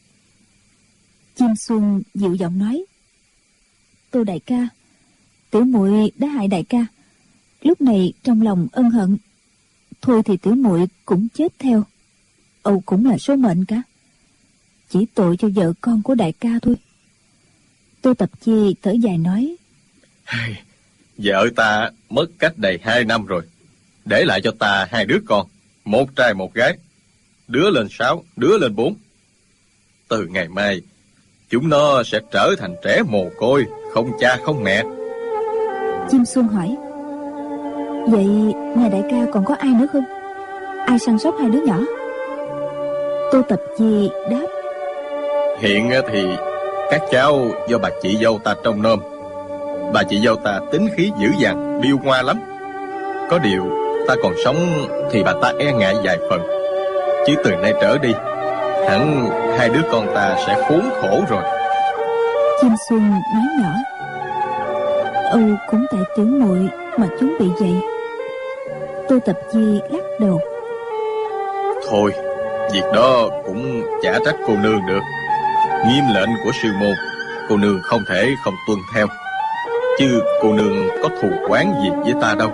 Speaker 3: Chim Xuân dịu giọng nói: Tô đại ca, tiểu muội đã hại đại ca, lúc này trong lòng ân hận, thôi thì tiểu muội cũng chết theo. Âu cũng là số mệnh cả, chỉ tội cho vợ con của đại ca thôi. Tô Tập Chi thở dài nói:
Speaker 4: Vợ ta mất cách đây 2 năm rồi, để lại cho ta 2 đứa con, 1 trai 1 gái, đứa lên 6, đứa lên 4. Từ ngày mai chúng nó sẽ trở thành trẻ mồ côi, không cha không mẹ.
Speaker 3: Chim Xuân hỏi: Vậy nhà đại ca còn có ai nữa không? Ai săn sóc 2 đứa nhỏ? Tô Tập Chi đáp:
Speaker 4: Hiện thì các cháu do bà chị dâu ta trông nom. Bà chị dâu ta tính khí dữ dằn, điêu ngoa lắm. Có điều ta còn sống thì bà ta e ngại vài phần, chứ từ nay trở đi hẳn 2 đứa con ta sẽ khốn khổ rồi.
Speaker 3: Chim Xuân nói nhỏ: Âu cũng tại tiểu muội mà chúng bị vậy. Tô Tập Chi lắc đầu:
Speaker 4: Thôi, việc đó cũng chả trách cô nương được. Nghiêm lệnh của sư môn, cô nương không thể không tuân theo. Chứ cô nương có thù oán gì với ta đâu.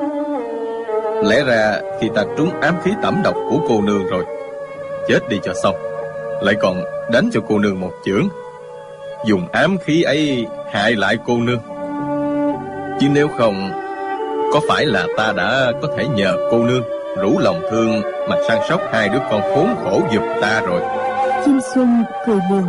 Speaker 4: Lẽ ra khi ta trúng ám khí tẩm độc của cô nương rồi, chết đi cho xong, lại còn đánh cho cô nương một chưởng, dùng ám khí ấy hại lại cô nương. Chứ nếu không, có phải là ta đã có thể nhờ cô nương rủ lòng thương mà săn sóc 2 đứa con khốn khổ giùm ta rồi.
Speaker 3: Chim Xuân cười buồn: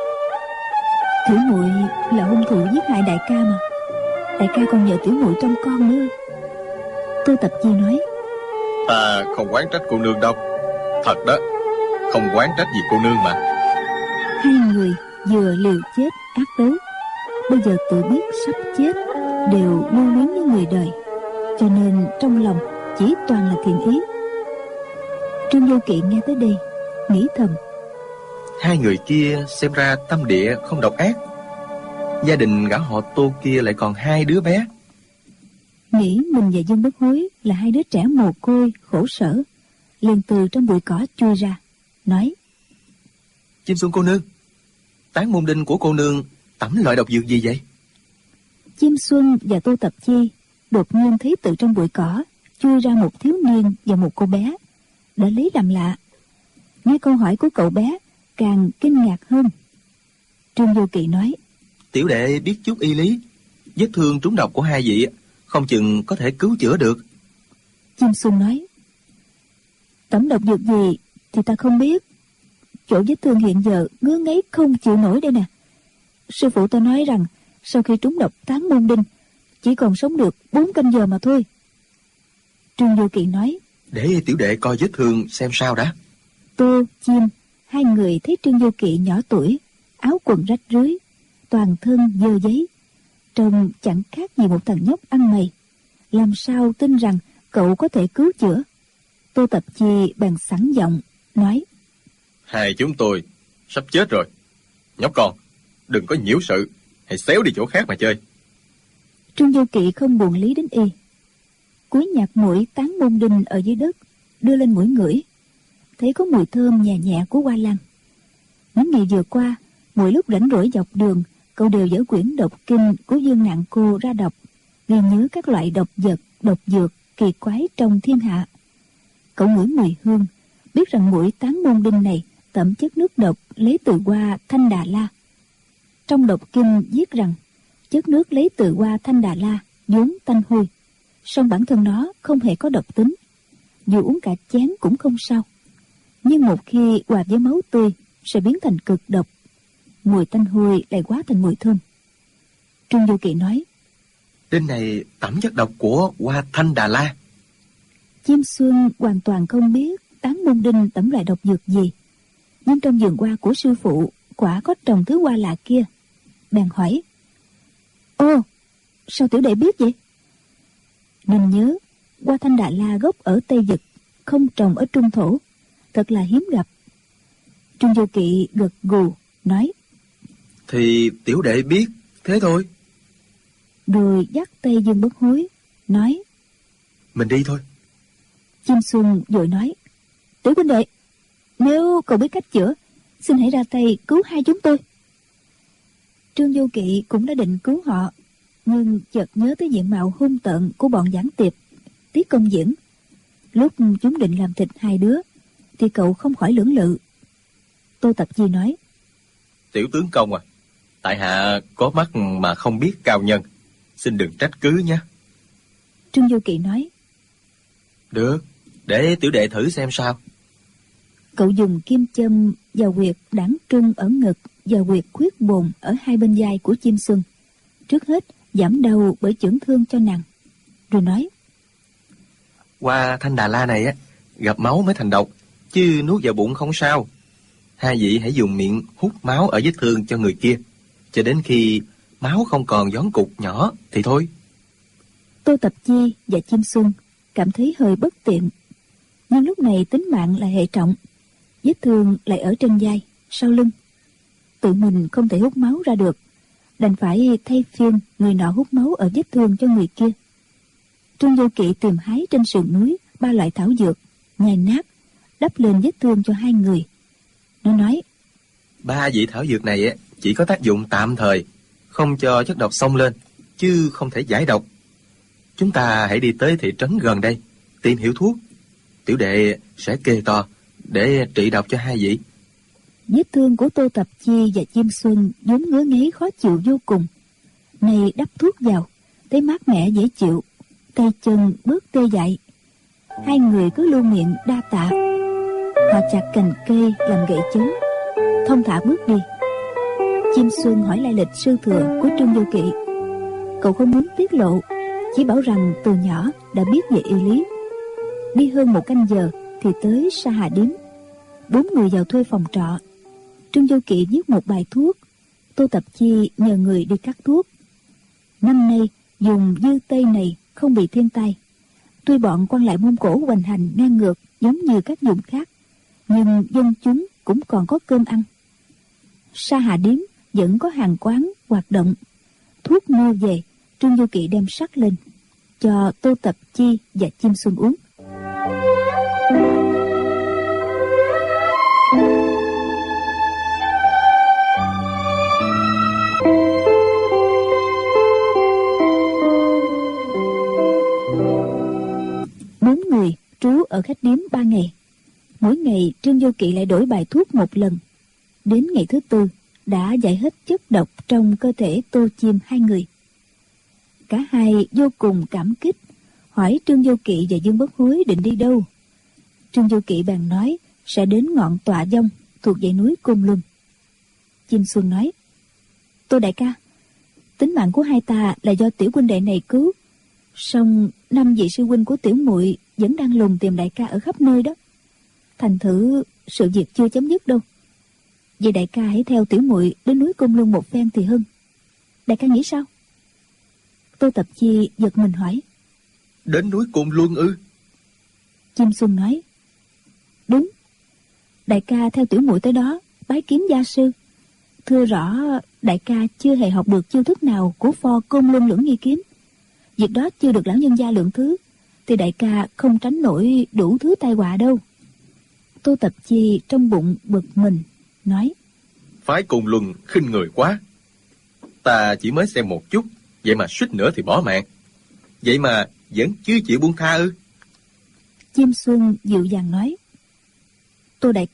Speaker 3: Tiểu muội là hung thủ giết hại đại ca mà, đại ca còn nhờ tiểu muội trông con nữa. Tô Tập Chi nói:
Speaker 4: Ta không oán trách cô nương đâu, thật đó, không oán trách gì cô nương mà.
Speaker 3: 2 người vừa liều chết ác đấu, bây giờ tự biết sắp chết, đều lưu luyến với người đời, cho nên trong lòng chỉ toàn là thiện ý. Trương Vô Kỵ nghe tới đây nghĩ thầm:
Speaker 4: 2 người kia xem ra tâm địa không độc ác. Gia đình gã họ Tô kia lại còn 2 đứa bé.
Speaker 3: Nghĩ mình và Dương Bất Hối là 2 đứa trẻ mồ côi khổ sở, liền từ trong bụi cỏ chui ra, nói:
Speaker 4: Chim Xuân cô nương, Tán Môn Đinh của cô nương tẩm loại độc dược gì vậy?
Speaker 3: Chim Xuân và Tô Tập Chi đột nhiên thấy từ trong bụi cỏ chui ra một thiếu niên và một cô bé, đã lấy làm lạ. Nghe câu hỏi của cậu bé càng kinh ngạc hơn. Trương Vô Kỵ nói:
Speaker 4: Tiểu đệ biết chút y lý, vết thương trúng độc của 2 vị không chừng có thể cứu chữa được.
Speaker 3: Chim Xuân nói: Tẩm độc dược gì thì ta không biết, chỗ vết thương hiện giờ ngứa ngáy không chịu nổi đây nè. Sư phụ tôi nói rằng sau khi trúng độc tán môn đinh chỉ còn sống được 4 canh giờ mà thôi. Trương Vô Kỵ nói:
Speaker 4: Để tiểu đệ coi vết thương xem sao đã.
Speaker 3: Tô, Chim, hai người thấy Trương Vô Kỵ nhỏ tuổi, áo quần rách rưới, toàn thân dơ giấy, trông chẳng khác gì một thằng nhóc ăn mày. Làm sao tin rằng cậu có thể cứu chữa? Tô Tập Chi bèn sẵn giọng nói:
Speaker 4: Hai chúng tôi sắp chết rồi. Nhóc con, đừng có nhiễu sự, hãy xéo đi chỗ khác mà chơi.
Speaker 3: Trương Vô Kỵ không buồn lý đến y, cúi nhặt mũi tán môn đinh ở dưới đất, đưa lên mũi ngửi, thấy có mùi thơm nhẹ nhẹ của hoa lan. Những ngày vừa qua, mỗi lúc rảnh rỗi dọc đường, cậu đều dở quyển độc kinh của Dương Nạn Cô ra đọc, ghi nhớ các loại độc vật, độc dược kỳ quái trong thiên hạ. Cậu ngửi mùi hương, biết rằng mũi tán môn đinh này tẩm chất nước độc lấy từ hoa Thanh Đà La. Trong độc kinh viết rằng chất nước lấy từ hoa Thanh Đà La vốn tanh hôi, song bản thân nó không hề có độc tính, dù uống cả chén cũng không sao. Nhưng một khi hòa với máu tươi sẽ biến thành cực độc, mùi tanh hôi lại hóa thành mùi thơm. Trương Vô Kỵ nói:
Speaker 4: Đinh này tẩm chất độc của hoa Thanh Đà La.
Speaker 3: Chim Xuân hoàn toàn không biết tán môn đinh tẩm loại độc dược gì, nhưng trong vườn hoa của sư phụ quả có trồng thứ hoa lạ kia, bèn hỏi: Ô, sao tiểu đệ biết vậy? Nên nhớ hoa Thanh Đà La gốc ở Tây Vực, không trồng ở Trung Thổ, thật là hiếm gặp. Trương Vô Kỵ gật gù nói:
Speaker 4: Thì tiểu đệ biết thế thôi.
Speaker 3: Rồi dắt tay Dương Bất Hối nói:
Speaker 4: Mình đi thôi.
Speaker 3: Chim Xuân vội nói: Tiểu huynh đệ, nếu cậu biết cách chữa, xin hãy ra tay cứu hai chúng tôi. Trương Vô Kỵ cũng đã định cứu họ, nhưng chợt nhớ tới diện mạo hung tợn của bọn giảng tiệp Tiết Công Diễn. Lúc chúng định làm thịt hai đứa thì cậu không khỏi lưỡng lự. Tô Tập Chi nói:
Speaker 4: Tiểu tướng công à, tại hạ có mắt mà không biết cao nhân, xin đừng trách cứ nhé.
Speaker 3: Trương Vô Kỵ nói:
Speaker 4: Được, để tiểu đệ thử xem sao.
Speaker 3: Cậu dùng kim châm vào huyệt đãng trung ở ngực và huyệt khuyết bồn ở hai bên vai của Chim Xuân, trước hết giảm đau bởi chưởng thương cho nàng, rồi nói:
Speaker 4: Hoa Thanh Đà La này á, gặp máu mới thành độc, chứ nuốt vào bụng không sao. Hai vị hãy dùng miệng hút máu ở vết thương cho người kia, cho đến khi máu không còn gión cục nhỏ thì thôi.
Speaker 3: Tô Tập Chi và Chim Xuân cảm thấy hơi bất tiện, nhưng lúc này tính mạng là hệ trọng, vết thương lại ở trên vai, sau lưng. Tự mình không thể hút máu ra được, đành phải thay phiên người nọ hút máu ở vết thương cho người kia. Trương Vô Kỵ tìm hái trên sườn núi 3 loại thảo dược, nhai nát, đắp lên vết thương cho hai người. Nó nói:
Speaker 4: 3 vị thảo dược này á, chỉ có tác dụng tạm thời, không cho chất độc xông lên, chứ không thể giải độc. Chúng ta hãy đi tới thị trấn gần đây, tìm hiểu thuốc. Tiểu đệ sẽ kê to để trị độc cho hai vị.
Speaker 3: Vết thương của Tô Tập Chi và Chim Xuân vốn ngứa ngáy khó chịu vô cùng, nay đắp thuốc vào thấy mát mẻ dễ chịu, tay chân bớt tê dại. Hai người cứ luôn miệng đa tạ. Họ chặt cành cây làm gậy chống, thông thả bước đi. Chim Xuân hỏi lai lịch sư thừa của Trương Vô Kỵ. Cậu không muốn tiết lộ, chỉ bảo rằng từ nhỏ đã biết về y lý. Đi hơn 1 canh giờ thì tới Sa Hà Điếm. 4 người vào thuê phòng trọ. Trương Vô Kỵ viết một bài thuốc, Tô Tập Chi nhờ người đi cắt thuốc. Năm nay dùng dư tây này không bị thiên tai. Tuy bọn quan lại Mông Cổ hoành hành ngang ngược giống như các vùng khác, nhưng dân chúng cũng còn có cơm ăn. Sa Hà Điếm vẫn có hàng quán hoạt động. Thuốc mua về, Trương Vô Kỵ đem sắc lên cho Tô Tập Chi và Chim Xuân uống. Bốn người trú ở khách điếm 3 ngày. Mỗi ngày Trương Vô Kỵ lại đổi bài thuốc một lần. Đến ngày thứ 4 đã giải hết chất độc trong cơ thể Tô Chim hai người. Cả hai vô cùng cảm kích, hỏi Trương Vô Kỵ và Dương Bất Hối định đi đâu. Trương Vô Kỵ bèn nói sẽ đến ngọn Tọa Vong thuộc dãy núi Côn Luân. Chim Xuân nói: Tô đại ca, tính mạng của hai ta là do tiểu huynh đệ này cứu, song 5 vị sư huynh của tiểu muội vẫn đang lùng tìm đại ca ở khắp nơi đó. Thành thử sự việc chưa chấm dứt đâu. Vậy đại ca hãy theo tiểu muội đến núi Côn Luân một phen thì hơn. Đại ca nghĩ sao? Tô Tập Chi giật mình hỏi:
Speaker 4: Đến núi Côn Luân ư?
Speaker 3: Chim Xuân nói: Đúng. Đại ca theo tiểu muội tới đó bái kiến gia sư. Thưa rõ đại ca chưa hề học được chiêu thức nào của pho Côn Luân Lưỡng Nghi Kiếm. Việc đó chưa được lão nhân gia lượng thứ, thì đại ca không tránh nổi đủ thứ tai họa đâu. Tô Tập Chi trong bụng bực mình nói:
Speaker 4: Phái Côn Luân khinh người quá. Ta chỉ mới xem một chút, vậy mà suýt nữa thì bỏ mạng. Vậy mà vẫn chưa chịu buông tha ư?
Speaker 3: Chim Xuân dịu dàng nói: Tô đại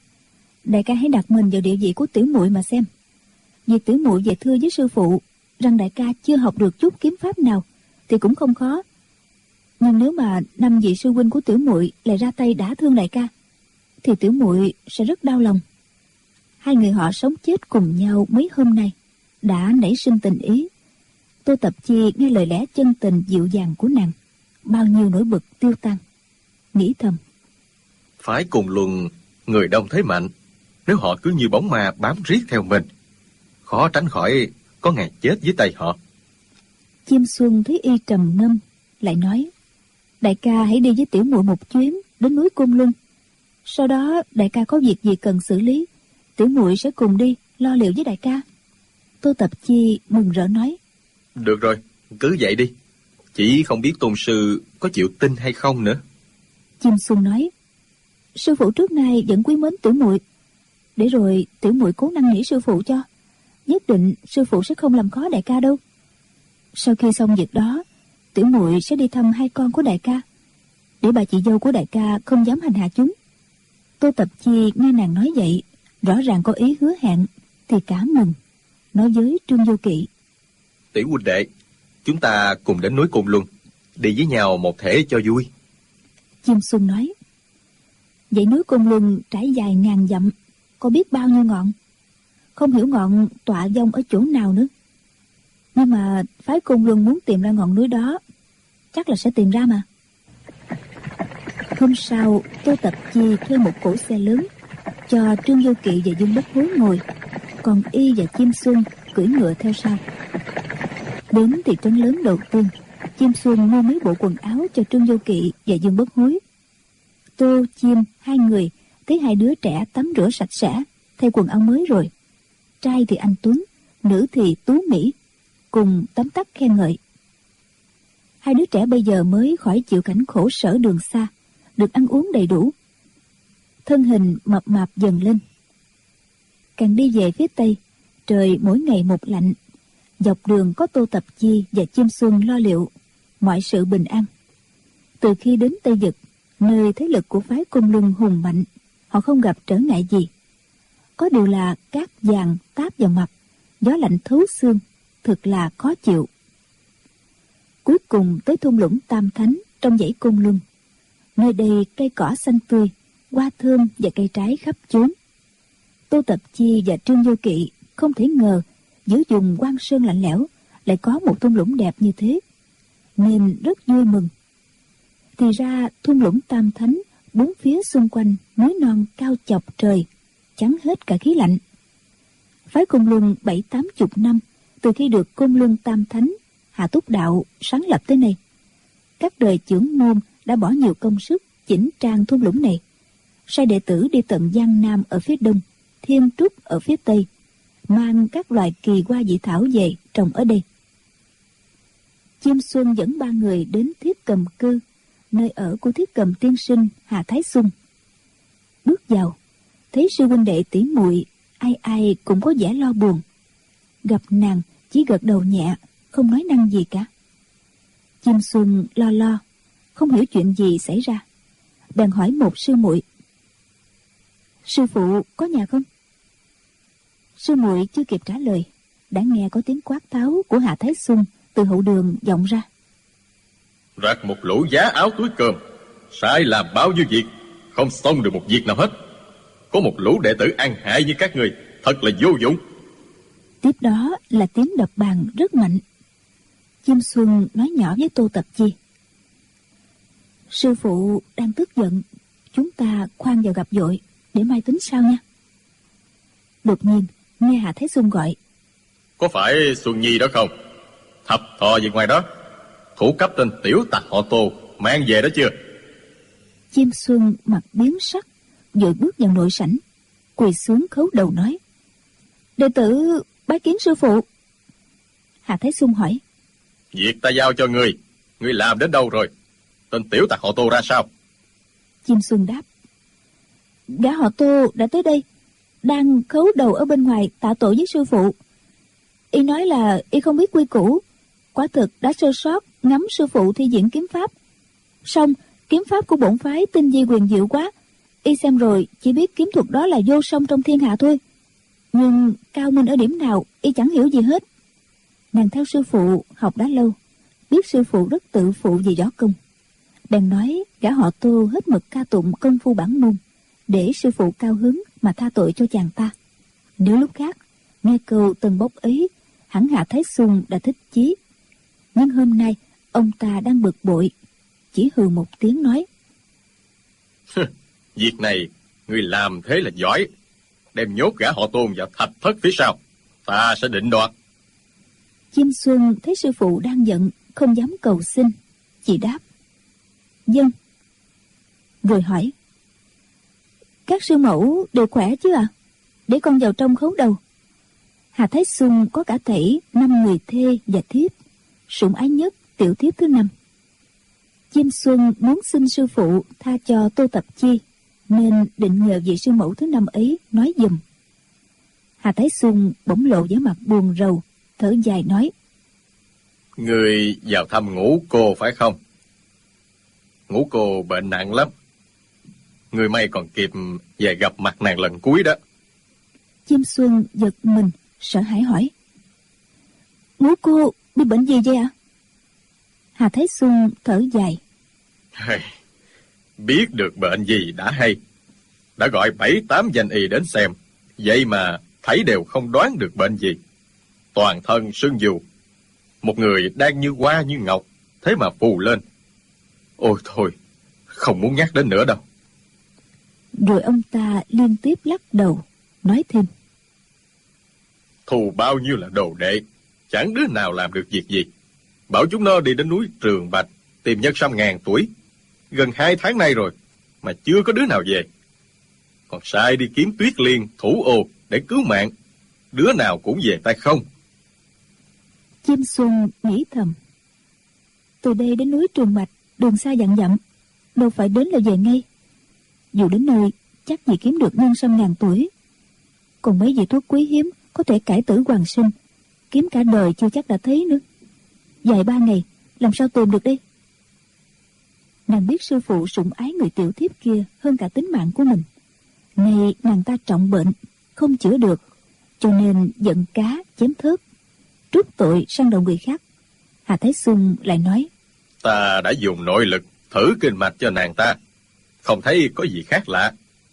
Speaker 3: ca hãy đặt mình vào địa vị của tiểu muội mà xem. Việc tiểu muội về thưa với sư phụ rằng đại ca chưa học được chút kiếm pháp nào thì cũng không khó. Nhưng nếu mà 5 vị sư huynh của tiểu muội lại ra tay đả thương đại ca, thì tiểu muội sẽ rất đau lòng. Hai người họ sống chết cùng nhau mấy hôm nay, đã nảy sinh tình ý. Tô Tập Chi nghe lời lẽ chân tình dịu dàng của nàng, bao nhiêu nỗi bực tiêu tan, nghĩ thầm:
Speaker 4: Phái Côn Luân người đông thế mạnh, nếu họ cứ như bóng ma bám riết theo mình, khó tránh khỏi có ngày chết dưới tay họ.
Speaker 3: Chim Xuân thấy y trầm ngâm, lại nói: Đại ca hãy đi với tiểu muội một chuyến đến núi Côn Luân. Sau đó đại ca có việc gì cần xử lý, tiểu muội sẽ cùng đi lo liệu với đại ca. Tô Tập Chi mừng rỡ nói:
Speaker 4: Được rồi, cứ vậy đi. Chỉ không biết tôn sư có chịu tin hay không nữa.
Speaker 3: Chim Xuân nói: Sư phụ trước nay vẫn quý mến tiểu muội, để rồi tiểu muội cố năn nỉ sư phụ cho, nhất định sư phụ sẽ không làm khó đại ca đâu. Sau khi xong việc đó, tiểu muội sẽ đi thăm hai con của đại ca, để bà chị dâu của đại ca không dám hành hạ chúng. Tô Tập Chi nghe nàng nói vậy, rõ ràng có ý hứa hẹn, thì cả mừng, nói với Trương Vô Kỵ:
Speaker 4: Tiểu huynh đệ, chúng ta cùng đến núi Côn Luân, đi với nhau một thể cho vui.
Speaker 3: Chim Xuân nói: Dãy núi Côn Luân trải dài ngàn dặm, có biết bao nhiêu ngọn, không hiểu ngọn tọa vong ở chỗ nào nữa. Nhưng mà phái Côn Luân muốn tìm ra ngọn núi đó, chắc là sẽ tìm ra mà. Hôm sau, Tô Tập Chi thuê một cỗ xe lớn, cho Trương Vô Kỵ và Dương Bất Hối ngồi, còn y và Chim Xuân cưỡi ngựa theo sau. Đến thị trấn lớn đầu tiên, Chim Xuân mua mấy bộ quần áo cho Trương Vô Kỵ và Dương Bất Hối. Tô, Chim hai người thấy hai đứa trẻ tắm rửa sạch sẽ, thay quần áo mới rồi. Trai thì anh tuấn, nữ thì tú mỹ, cùng tấm tắc khen ngợi. Hai đứa trẻ bây giờ mới khỏi chịu cảnh khổ sở đường xa, được ăn uống đầy đủ, thân hình mập mạp dần lên. Càng đi về phía tây, trời mỗi ngày một lạnh. Dọc đường có Tô Tập Chi và Chim Xuân lo liệu mọi sự bình an. Từ khi đến Tây Vực, nơi thế lực của phái Côn Luân hùng mạnh, họ không gặp trở ngại gì. Có điều là cát vàng táp vào mặt, gió lạnh thấu xương, thực là khó chịu. Cuối cùng tới thung lũng Tam Thánh trong dãy Côn Luân. Nơi đây cây cỏ xanh tươi, hoa thơm và cây trái khắp chốn. Tô Tập Chi và Trương Vô Kỵ không thể ngờ giữa vùng hoang sơn lạnh lẽo lại có một thung lũng đẹp như thế, nên rất vui mừng. Thì ra thung lũng Tam Thánh bốn phía xung quanh núi non cao chọc trời, chắn hết cả khí lạnh. Phái Côn Luân 70-80 năm từ khi được Côn Luân Tam Thánh Hạ Túc Đạo sáng lập tới nay, các đời chưởng môn đã bỏ nhiều công sức chỉnh trang thung lũng này, sai đệ tử đi tận Giang Nam ở phía đông, Thiên Trúc ở phía tây, mang các loài kỳ hoa dị thảo về trồng ở đây. Chim Xuân dẫn ba người đến Thiết Cầm Cư, nơi ở của Thiết Cầm tiên sinh Hà Thái Xung. Bước vào, thấy sư huynh đệ tỷ muội ai ai cũng có vẻ lo buồn. Gặp nàng chỉ gật đầu nhẹ, không nói năng gì cả. Chim Xuân lo, không hiểu chuyện gì xảy ra, bèn hỏi một sư muội: Sư phụ có nhà không? Sư muội chưa kịp trả lời, đã nghe có tiếng quát tháo của Hạ Thái Xung từ hậu đường vọng ra:
Speaker 4: Rạc một lũ giá áo túi cơm, sai làm bao nhiêu việc, không xong được một việc nào hết. có một lũ đệ tử ăn hại như các người, thật là vô dụng.
Speaker 3: Tiếp đó là tiếng đập bàn rất mạnh. Chim Xuân nói nhỏ với Tô Tập Chi: sư phụ đang tức giận, chúng ta khoan vào gặp vội, để mai tính sau nha. Đột nhiên nghe Hà Thái Xuân gọi:
Speaker 4: có phải Xuân Nhi đó không? Thập thò về ngoài đó, thủ cấp tên tiểu tặc họ Tô mang về đó chưa?
Speaker 3: Chim Xuân mặt biến sắc, vội bước vào nội sảnh, quỳ xuống khấu đầu nói: đệ tử bái kiến sư phụ. Hà Thái Xuân hỏi:
Speaker 4: việc ta giao cho ngươi làm đến đâu rồi? Tên tiểu tặc họ Tô ra sao?
Speaker 3: Chim Xuân đáp: gã họ Tô đã tới đây, đang khấu đầu ở bên ngoài tạ tội với sư phụ. Y nói là y không biết quy củ, quả thực đã sơ sót ngắm sư phụ thi diễn kiếm pháp. Song kiếm pháp của bổn phái tinh vi quyền diệu quá, y xem rồi chỉ biết kiếm thuật đó là vô song trong thiên hạ thôi, nhưng cao minh ở điểm nào y chẳng hiểu gì hết. Nàng theo sư phụ học đã lâu, biết sư phụ rất tự phụ về võ công, bèn nói gã họ Tô hết mực ca tụng công phu bản môn, để sư phụ cao hứng mà tha tội cho chàng ta. Nếu lúc khác nghe câu tân bốc ấy, hẳn Hạ Thái Xuân đã thích chí, nhưng hôm nay ông ta đang bực bội, chỉ hừ một tiếng nói:
Speaker 4: việc này ngươi làm thế là giỏi, đem nhốt gã họ Tôn vào thạch thất phía sau, ta sẽ định đoạt.
Speaker 3: Chim Xuân thấy sư phụ đang giận, không dám cầu xin, chỉ đáp: vâng. Rồi hỏi: các sư mẫu đều khỏe chứ ạ? Để con vào trong khấu đầu. Hà Thái Xuân có cả thảy 5 người thê và thiếp, sủng ái nhất tiểu thiếp thứ 5. Chim Xuân muốn xin sư phụ tha cho Tô Tập Chi, nên định nhờ vị sư mẫu thứ 5 ấy nói giùm. Hà Thái Xuân bỗng lộ vẻ mặt buồn rầu, thở dài nói:
Speaker 4: người vào thăm Ngũ cô phải không? Ngũ cô bệnh nặng lắm, người may còn kịp về gặp mặt nàng lần cuối đó.
Speaker 3: Chim Xuân giật mình, sợ hãi hỏi: Ngũ cô bị bệnh gì vậy ạ? Hà Thái Xuân thở dài:
Speaker 4: biết được bệnh gì đã hay, đã gọi 7-8 danh y đến xem, vậy mà thấy đều không đoán được bệnh gì. Toàn thân sưng dù, một người đang như hoa như ngọc, thế mà phù lên. Ôi thôi, không muốn nhắc đến nữa đâu.
Speaker 3: Rồi ông ta liên tiếp lắc đầu, nói thêm:
Speaker 4: thù bao nhiêu là đồ đệ, chẳng đứa nào làm được việc gì. Bảo chúng nó đi đến núi Trường Bạch tìm nhân sâm ngàn tuổi, gần 2 tháng nay rồi mà chưa có đứa nào về. Còn sai đi kiếm Tuyết Liên, Thủ Ô để cứu mạng, đứa nào cũng về tay không.
Speaker 3: Chim Xuân nghĩ thầm: từ đây đến núi Trường Bạch đường xa vạn dặm, đâu phải đến là về ngay. Dù đến nơi chắc gì kiếm được nhân sâm ngàn tuổi, còn mấy vị thuốc quý hiếm có thể cải tử hoàn sinh, kiếm cả đời chưa chắc đã thấy nữa. Dài 3 ngày làm sao tìm được đây? Nàng biết sư phụ sủng ái người tiểu thiếp kia hơn cả tính mạng của mình. Nay nàng ta trọng bệnh, không chữa được, cho nên giận cá chém thớt, trút tội sang đầu người khác. Hà Thái Xuân lại nói:
Speaker 4: ta đã dùng nội lực thử kinh mạch cho nàng ta, không thấy có gì khác lạ.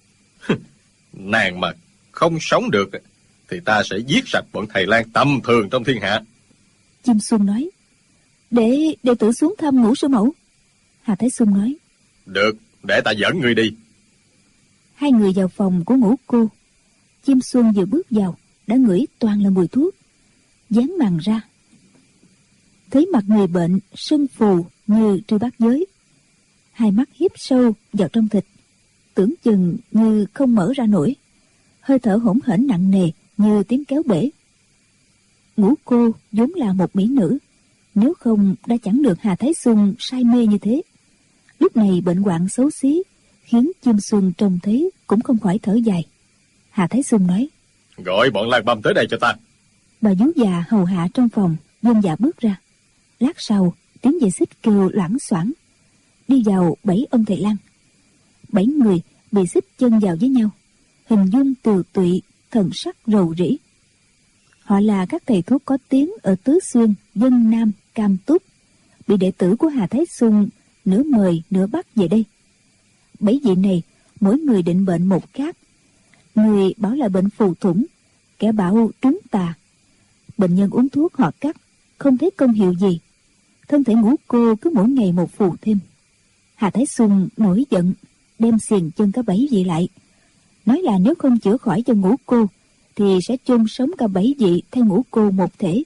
Speaker 4: Nàng mà không sống được thì ta sẽ giết sạch bọn thầy lang tầm thường trong thiên hạ.
Speaker 3: Chim Xuân nói: để đệ tử xuống thăm Ngũ sư mẫu. Hà Thái Xuân nói:
Speaker 4: được, để ta dẫn ngươi đi.
Speaker 3: Hai người vào phòng của Ngũ cô. Chim Xuân vừa bước vào đã ngửi toàn là mùi thuốc, dán màn ra, thấy mặt người bệnh sưng phù như trư bát giới, hai mắt hiếp sâu vào trong thịt, tưởng chừng như không mở ra nổi, hơi thở hỗn hển nặng nề như tiếng kéo bể. Ngũ cô vốn là một mỹ nữ, nếu không đã chẳng được Hà Thái Xuân say mê như thế. Lúc này bệnh hoạn xấu xí khiến Chim Xuân trông thấy cũng không khỏi thở dài. Hà Thái Xuân nói:
Speaker 4: gọi bọn Lan Băm tới đây cho ta.
Speaker 3: Bà vú già hầu hạ trong phòng vâng dạ bước ra. Lát sau tiếng giày xích kêu loảng xoảng. Đi vào 7 ông thầy lang. 7 người bị xích chân vào với nhau, hình dung tiều tụy, thần sắc rầu rĩ. Họ là các thầy thuốc có tiếng ở Tứ Xuyên, Vân Nam, Cam Túc, bị đệ tử của Hà Thái Xuân nửa mời nửa bắt về đây. 7 vị này mỗi người định bệnh một khác, Người bảo là bệnh phù thủng, kẻ bảo trúng tà. Bệnh nhân uống thuốc họ cắt, không thấy công hiệu gì. Thân thể Ngũ Cô cứ mỗi ngày một phù thêm. Hà Thái Xuân nổi giận, đem xiềng chân cả 7 vị lại, nói là nếu không chữa khỏi cho Ngũ Cô thì sẽ chôn sống cả 7 vị theo Ngũ Cô một thể.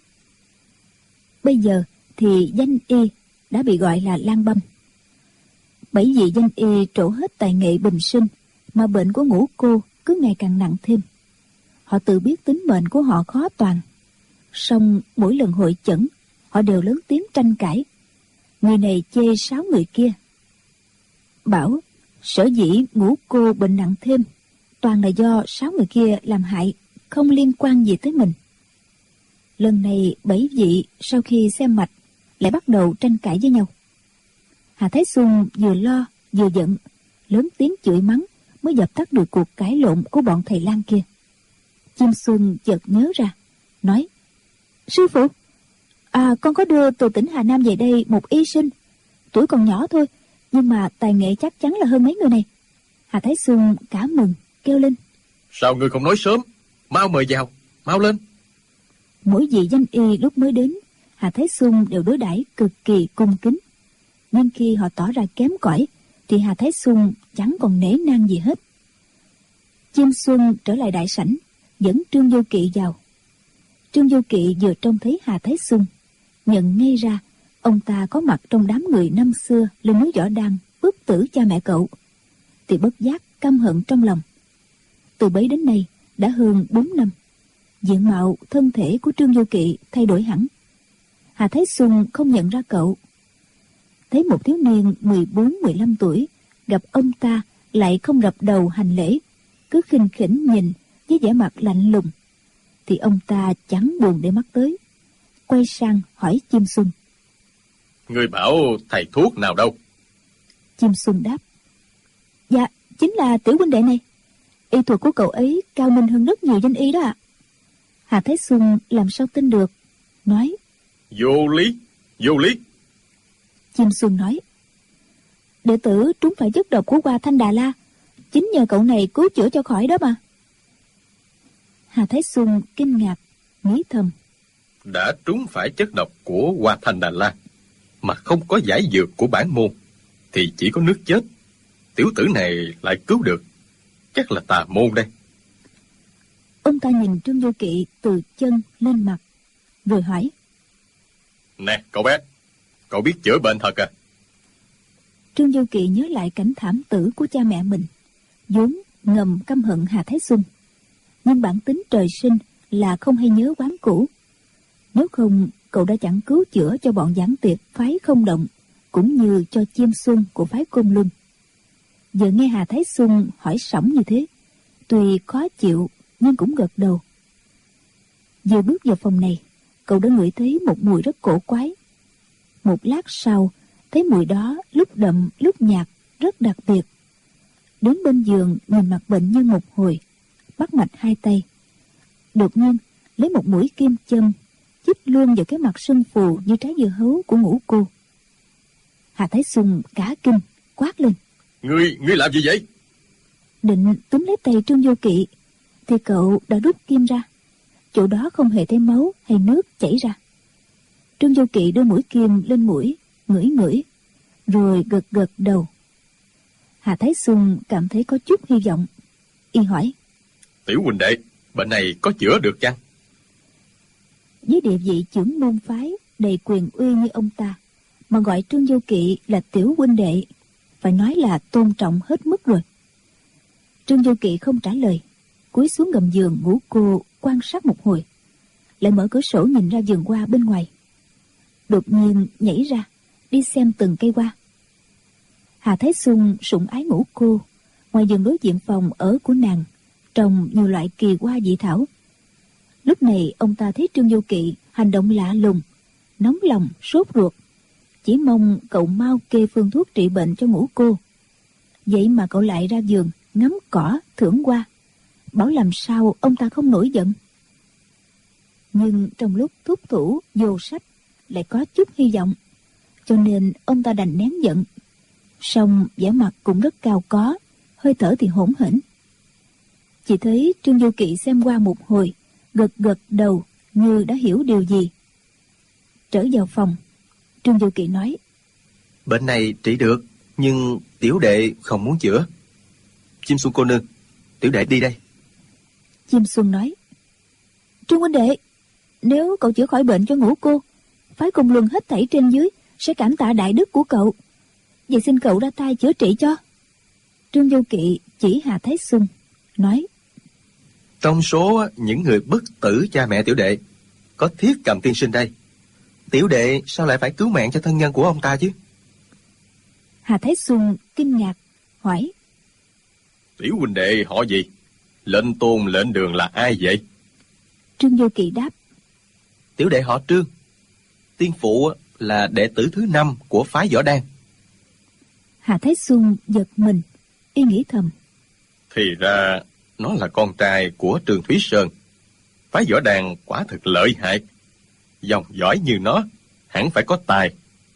Speaker 3: Bây giờ thì danh y đã bị gọi là Lang Băm. 7 vị danh y trổ hết tài nghệ bình sinh, mà bệnh của Ngũ Cô cứ ngày càng nặng thêm. Họ tự biết tính mệnh của họ khó toàn, song mỗi lần hội chẩn họ đều lớn tiếng tranh cãi. Người này chê 6 người kia, bảo sở dĩ Ngũ Cô bệnh nặng thêm toàn là do 6 người kia làm hại, không liên quan gì tới mình. Lần này 7 vị sau khi xem mạch lại bắt đầu tranh cãi với nhau. Hà Thái Xuân vừa lo vừa giận, lớn tiếng chửi mắng mới dập tắt được cuộc cãi lộn của bọn thầy lang kia. Chim Xuân chợt nhớ ra, nói: Sư phụ, con có đưa từ tỉnh Hà Nam về đây một y sinh, tuổi còn nhỏ thôi, nhưng mà tài nghệ chắc chắn là hơn mấy người này. Hà Thái Xuân cả mừng, kêu lên:
Speaker 4: Sao ngươi không nói sớm? Mau mời vào, mau lên.
Speaker 3: Mỗi vị danh y lúc mới đến, Hà Thái Xuân đều đối đãi cực kỳ cung kính. Nhưng khi họ tỏ ra kém cỏi thì Hà Thái Xuân chẳng còn nể nang gì hết. Chim Xuân trở lại đại sảnh, dẫn Trương Vô Kỵ vào. Trương Vô Kỵ vừa trông thấy Hà Thái Xuân, nhận ngay ra ông ta có mặt trong đám người năm xưa lên núi Võ Đăng bức tử cha mẹ cậu, thì bất giác căm hận trong lòng. Từ bấy đến nay đã hơn 4 năm, diện mạo thân thể của Trương Vô Kỵ thay đổi hẳn. Hà Thái Xuân không nhận ra cậu. Thấy một thiếu niên 14-15 tuổi gặp ông ta lại không rập đầu hành lễ, cứ khinh khỉnh nhìn với vẻ mặt lạnh lùng, thì ông ta chẳng buồn để mắt tới, quay sang hỏi Chim Xuân:
Speaker 4: Người bảo thầy thuốc nào đâu?
Speaker 3: Chim Xuân đáp: Dạ, chính là tiểu huynh đệ này. Y thuật của cậu ấy cao minh hơn rất nhiều danh y đó ạ. Hà Thái Xuân làm sao tin được, nói:
Speaker 4: Vô lý, vô lý.
Speaker 3: Chim Xuân nói: Đệ tử trúng phải chất độc của Hoa Thanh Đà La, chính nhờ cậu này cứu chữa cho khỏi đó mà. Hà Thái Xuân kinh ngạc, nghĩ thầm:
Speaker 4: Đã trúng phải chất độc của Hoa Thanh Đà La mà không có giải dược của bản môn thì chỉ có nước chết. Tiểu tử này lại cứu được, chắc là tà môn đây.
Speaker 3: Ông ta nhìn Trương Vô Kỵ từ chân lên mặt, rồi hỏi:
Speaker 4: Nè cậu bé, cậu biết chữa bệnh thật à?
Speaker 3: Trương Vô Kỵ nhớ lại cảnh thảm tử của cha mẹ mình, vốn ngầm căm hận Hà Thái Xuân, nhưng bản tính trời sinh là không hay nhớ oán cũ. Nếu không, cậu đã chẳng cứu chữa cho bọn giảng tiệp phái Không Động, cũng như cho Chim Xuân của phái Côn Luân. Giờ nghe Hà Thái Xuân hỏi sổng như thế, tuy khó chịu nhưng cũng gật đầu. Vừa bước vào phòng này, cậu đã ngửi thấy một mùi rất cổ quái. Một lát sau, thấy mùi đó lúc đậm lúc nhạt, rất đặc biệt. Đến bên giường nhìn mặt bệnh nhân một hồi, bắt mạch 2 tay. Đột nhiên lấy một mũi kim châm chích luôn vào cái mặt sưng phù như trái dưa hấu của Ngũ Cô. Hà Thái Xuân cả kinh quát lên:
Speaker 4: Ngươi làm gì vậy?
Speaker 3: Định túm lấy tay Trương Vô Kỵ thì cậu đã rút kim ra. Chỗ đó không hề thấy máu hay nước chảy ra. Trương Vô Kỵ đưa mũi kim lên mũi, ngửi ngửi, rồi gật gật đầu. Hà Thái Xuân cảm thấy có chút hy vọng, y hỏi:
Speaker 4: Tiểu huynh đệ, bệnh này có chữa được chăng?
Speaker 3: Với địa vị trưởng môn phái đầy quyền uy như ông ta, mà gọi Trương Vô Kỵ là tiểu huynh đệ, phải nói là tôn trọng hết mức rồi. Trương Vô Kỵ không trả lời, cúi xuống gầm giường Ngũ Cô quan sát một hồi, lại mở cửa sổ nhìn ra vườn hoa bên ngoài. Đột nhiên nhảy ra đi xem từng cây hoa. Hà Thái Xuân sủng ái Ngũ Cô, ngoài vườn đối diện phòng ở của nàng trồng nhiều loại kỳ hoa dị thảo. Lúc này ông ta thấy Trương Vô Kỵ hành động lạ lùng, nóng lòng sốt ruột, chỉ mong cậu mau kê phương thuốc trị bệnh cho Ngũ Cô. Vậy mà cậu lại ra vườn ngắm cỏ thưởng hoa, bảo làm sao ông ta không nổi giận. Nhưng trong lúc thúc thủ vô sách lại có chút hy vọng, cho nên ông ta đành nén giận. Song vẻ mặt cũng rất cao có, hơi thở thì hỗn hển. Chỉ thấy Trương Du Kỵ xem qua một hồi, gật gật đầu như đã hiểu điều gì. Trở vào phòng, Trương Du Kỵ nói:
Speaker 4: Bệnh này trị được, nhưng tiểu đệ không muốn chữa. Chim Xuân cô nương, tiểu đệ đi đây.
Speaker 3: Chim Xuân nói: Trương huynh đệ, nếu cậu chữa khỏi bệnh cho Ngũ cô, phái cùng luân hết thảy trên dưới sẽ cảm tạ đại đức của cậu. Vậy xin cậu ra tay chữa trị cho. Trương Du Kỵ chỉ Hà Thái Xuân, nói:
Speaker 4: Trong số những người bất tử cha mẹ tiểu đệ, có Thiết Cầm tiên sinh đây. Tiểu đệ sao lại phải cứu mạng cho thân nhân của ông ta chứ?
Speaker 3: Hà Thái Xuân kinh ngạc, hỏi:
Speaker 4: Tiểu huynh đệ họ gì? Lệnh tôn lệnh đường là ai vậy?
Speaker 3: Trương Du Kỵ đáp:
Speaker 4: Tiểu đệ họ Trương. Tiên phụ là đệ tử thứ 5 của phái Võ Đan.
Speaker 3: Hà Thái Xuân giật mình, y nghĩ thầm:
Speaker 4: Thì ra nó là con trai của Trương Thúy Sơn. Phái Võ Đan quả thực lợi hại. Dòng dõi như nó hẳn phải có tài.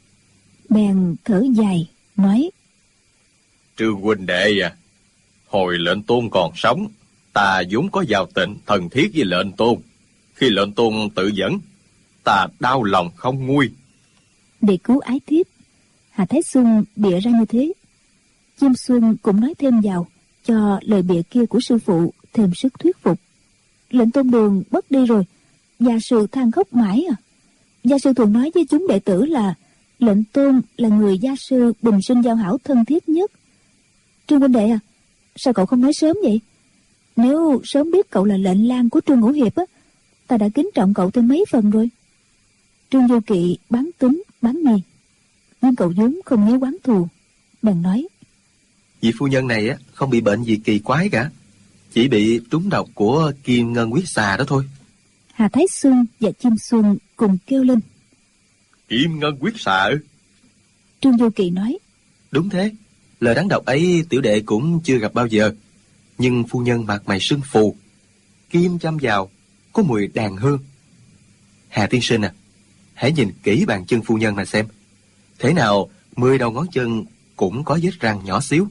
Speaker 3: Bèn thở dài, nói:
Speaker 4: Trương huynh đệ à, hồi lệnh tôn còn sống, ta vốn có giao tình thân thiết với lệnh tôn. Khi lệnh tôn tự dẫn, ta đau lòng không nguôi.
Speaker 3: Để cứu ái thiếp, Hà Thái Xuân bịa ra như thế. Chim Xuân cũng nói thêm vào, cho lời bịa kia của sư phụ thêm sức thuyết phục. Lệnh tôn đường mất đi rồi, gia sư than khóc mãi à. Gia sư thường nói với chúng đệ tử là lệnh tôn là người gia sư bình sinh giao hảo thân thiết nhất. Trương huynh đệ à, sao cậu không nói sớm vậy? Nếu sớm biết cậu là lệnh lang của Trương Ngũ Hiệp á, ta đã kính trọng cậu thêm mấy phần rồi. Trương Du Kỵ bán tín bán nghi, nhưng cậu vốn không nhớ oán thù, bèn nói:
Speaker 4: Vị phu nhân này không bị bệnh gì kỳ quái cả, chỉ bị trúng độc của kim ngân huyết xà đó thôi.
Speaker 3: Hà Thái Xuân và Chim Xuân cùng kêu lên:
Speaker 4: Kim ngân huyết xà ư?
Speaker 3: Trương Du Kỵ nói:
Speaker 4: Đúng thế, lời đáng độc ấy tiểu đệ cũng chưa gặp bao giờ. Nhưng phu nhân mặt mày sưng phù, kim châm vào có mùi đàn hương. Hà tiên sinh à, hãy nhìn kỹ bàn chân phu nhân mà xem. Thế nào 10 đầu ngón chân cũng có vết răng nhỏ xíu.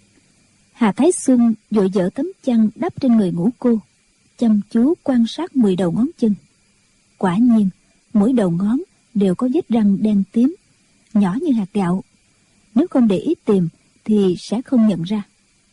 Speaker 3: Hà Thái Xuân vội dỡ tấm chăn đắp trên người Ngũ cô, chăm chú quan sát 10 đầu ngón chân. Quả nhiên mỗi đầu ngón đều có vết răng đen tím, nhỏ như hạt gạo. Nếu không để ý tìm thì sẽ không nhận ra.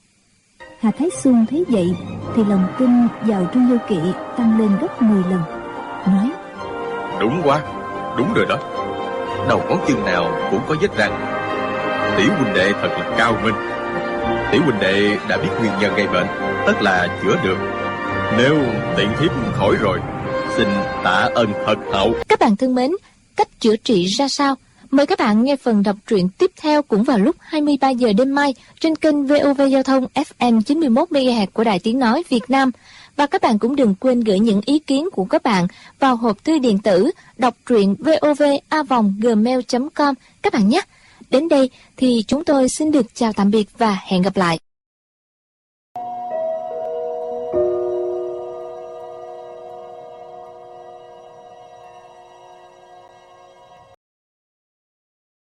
Speaker 3: Hà Thái Xuân thấy vậy thì lòng tin vào Trương Du Kỵ tăng lên gấp 10 lần, nói:
Speaker 4: Đúng quá, đúng rồi đó. Đầu ngón chân nào cũng có vết răng. Tiểu huynh đệ thật là cao minh. Tiểu huynh đệ đã biết nguyên nhân gây bệnh, tất là chữa được. Nếu tiện thiếp khỏi rồi, xin tạ ơn thật hậu.
Speaker 1: Các bạn thân mến, cách chữa trị ra sao? Mời các bạn nghe phần đọc truyện tiếp theo cũng vào lúc 23 giờ đêm mai trên kênh VOV Giao thông FM 91 MHz của Đài Tiếng nói Việt Nam. Và các bạn cũng đừng quên gửi những ý kiến của các bạn vào hộp thư điện tử đọc truyện vova@gmail.com các bạn nhé. Đến đây thì chúng tôi xin được chào tạm biệt và hẹn gặp lại.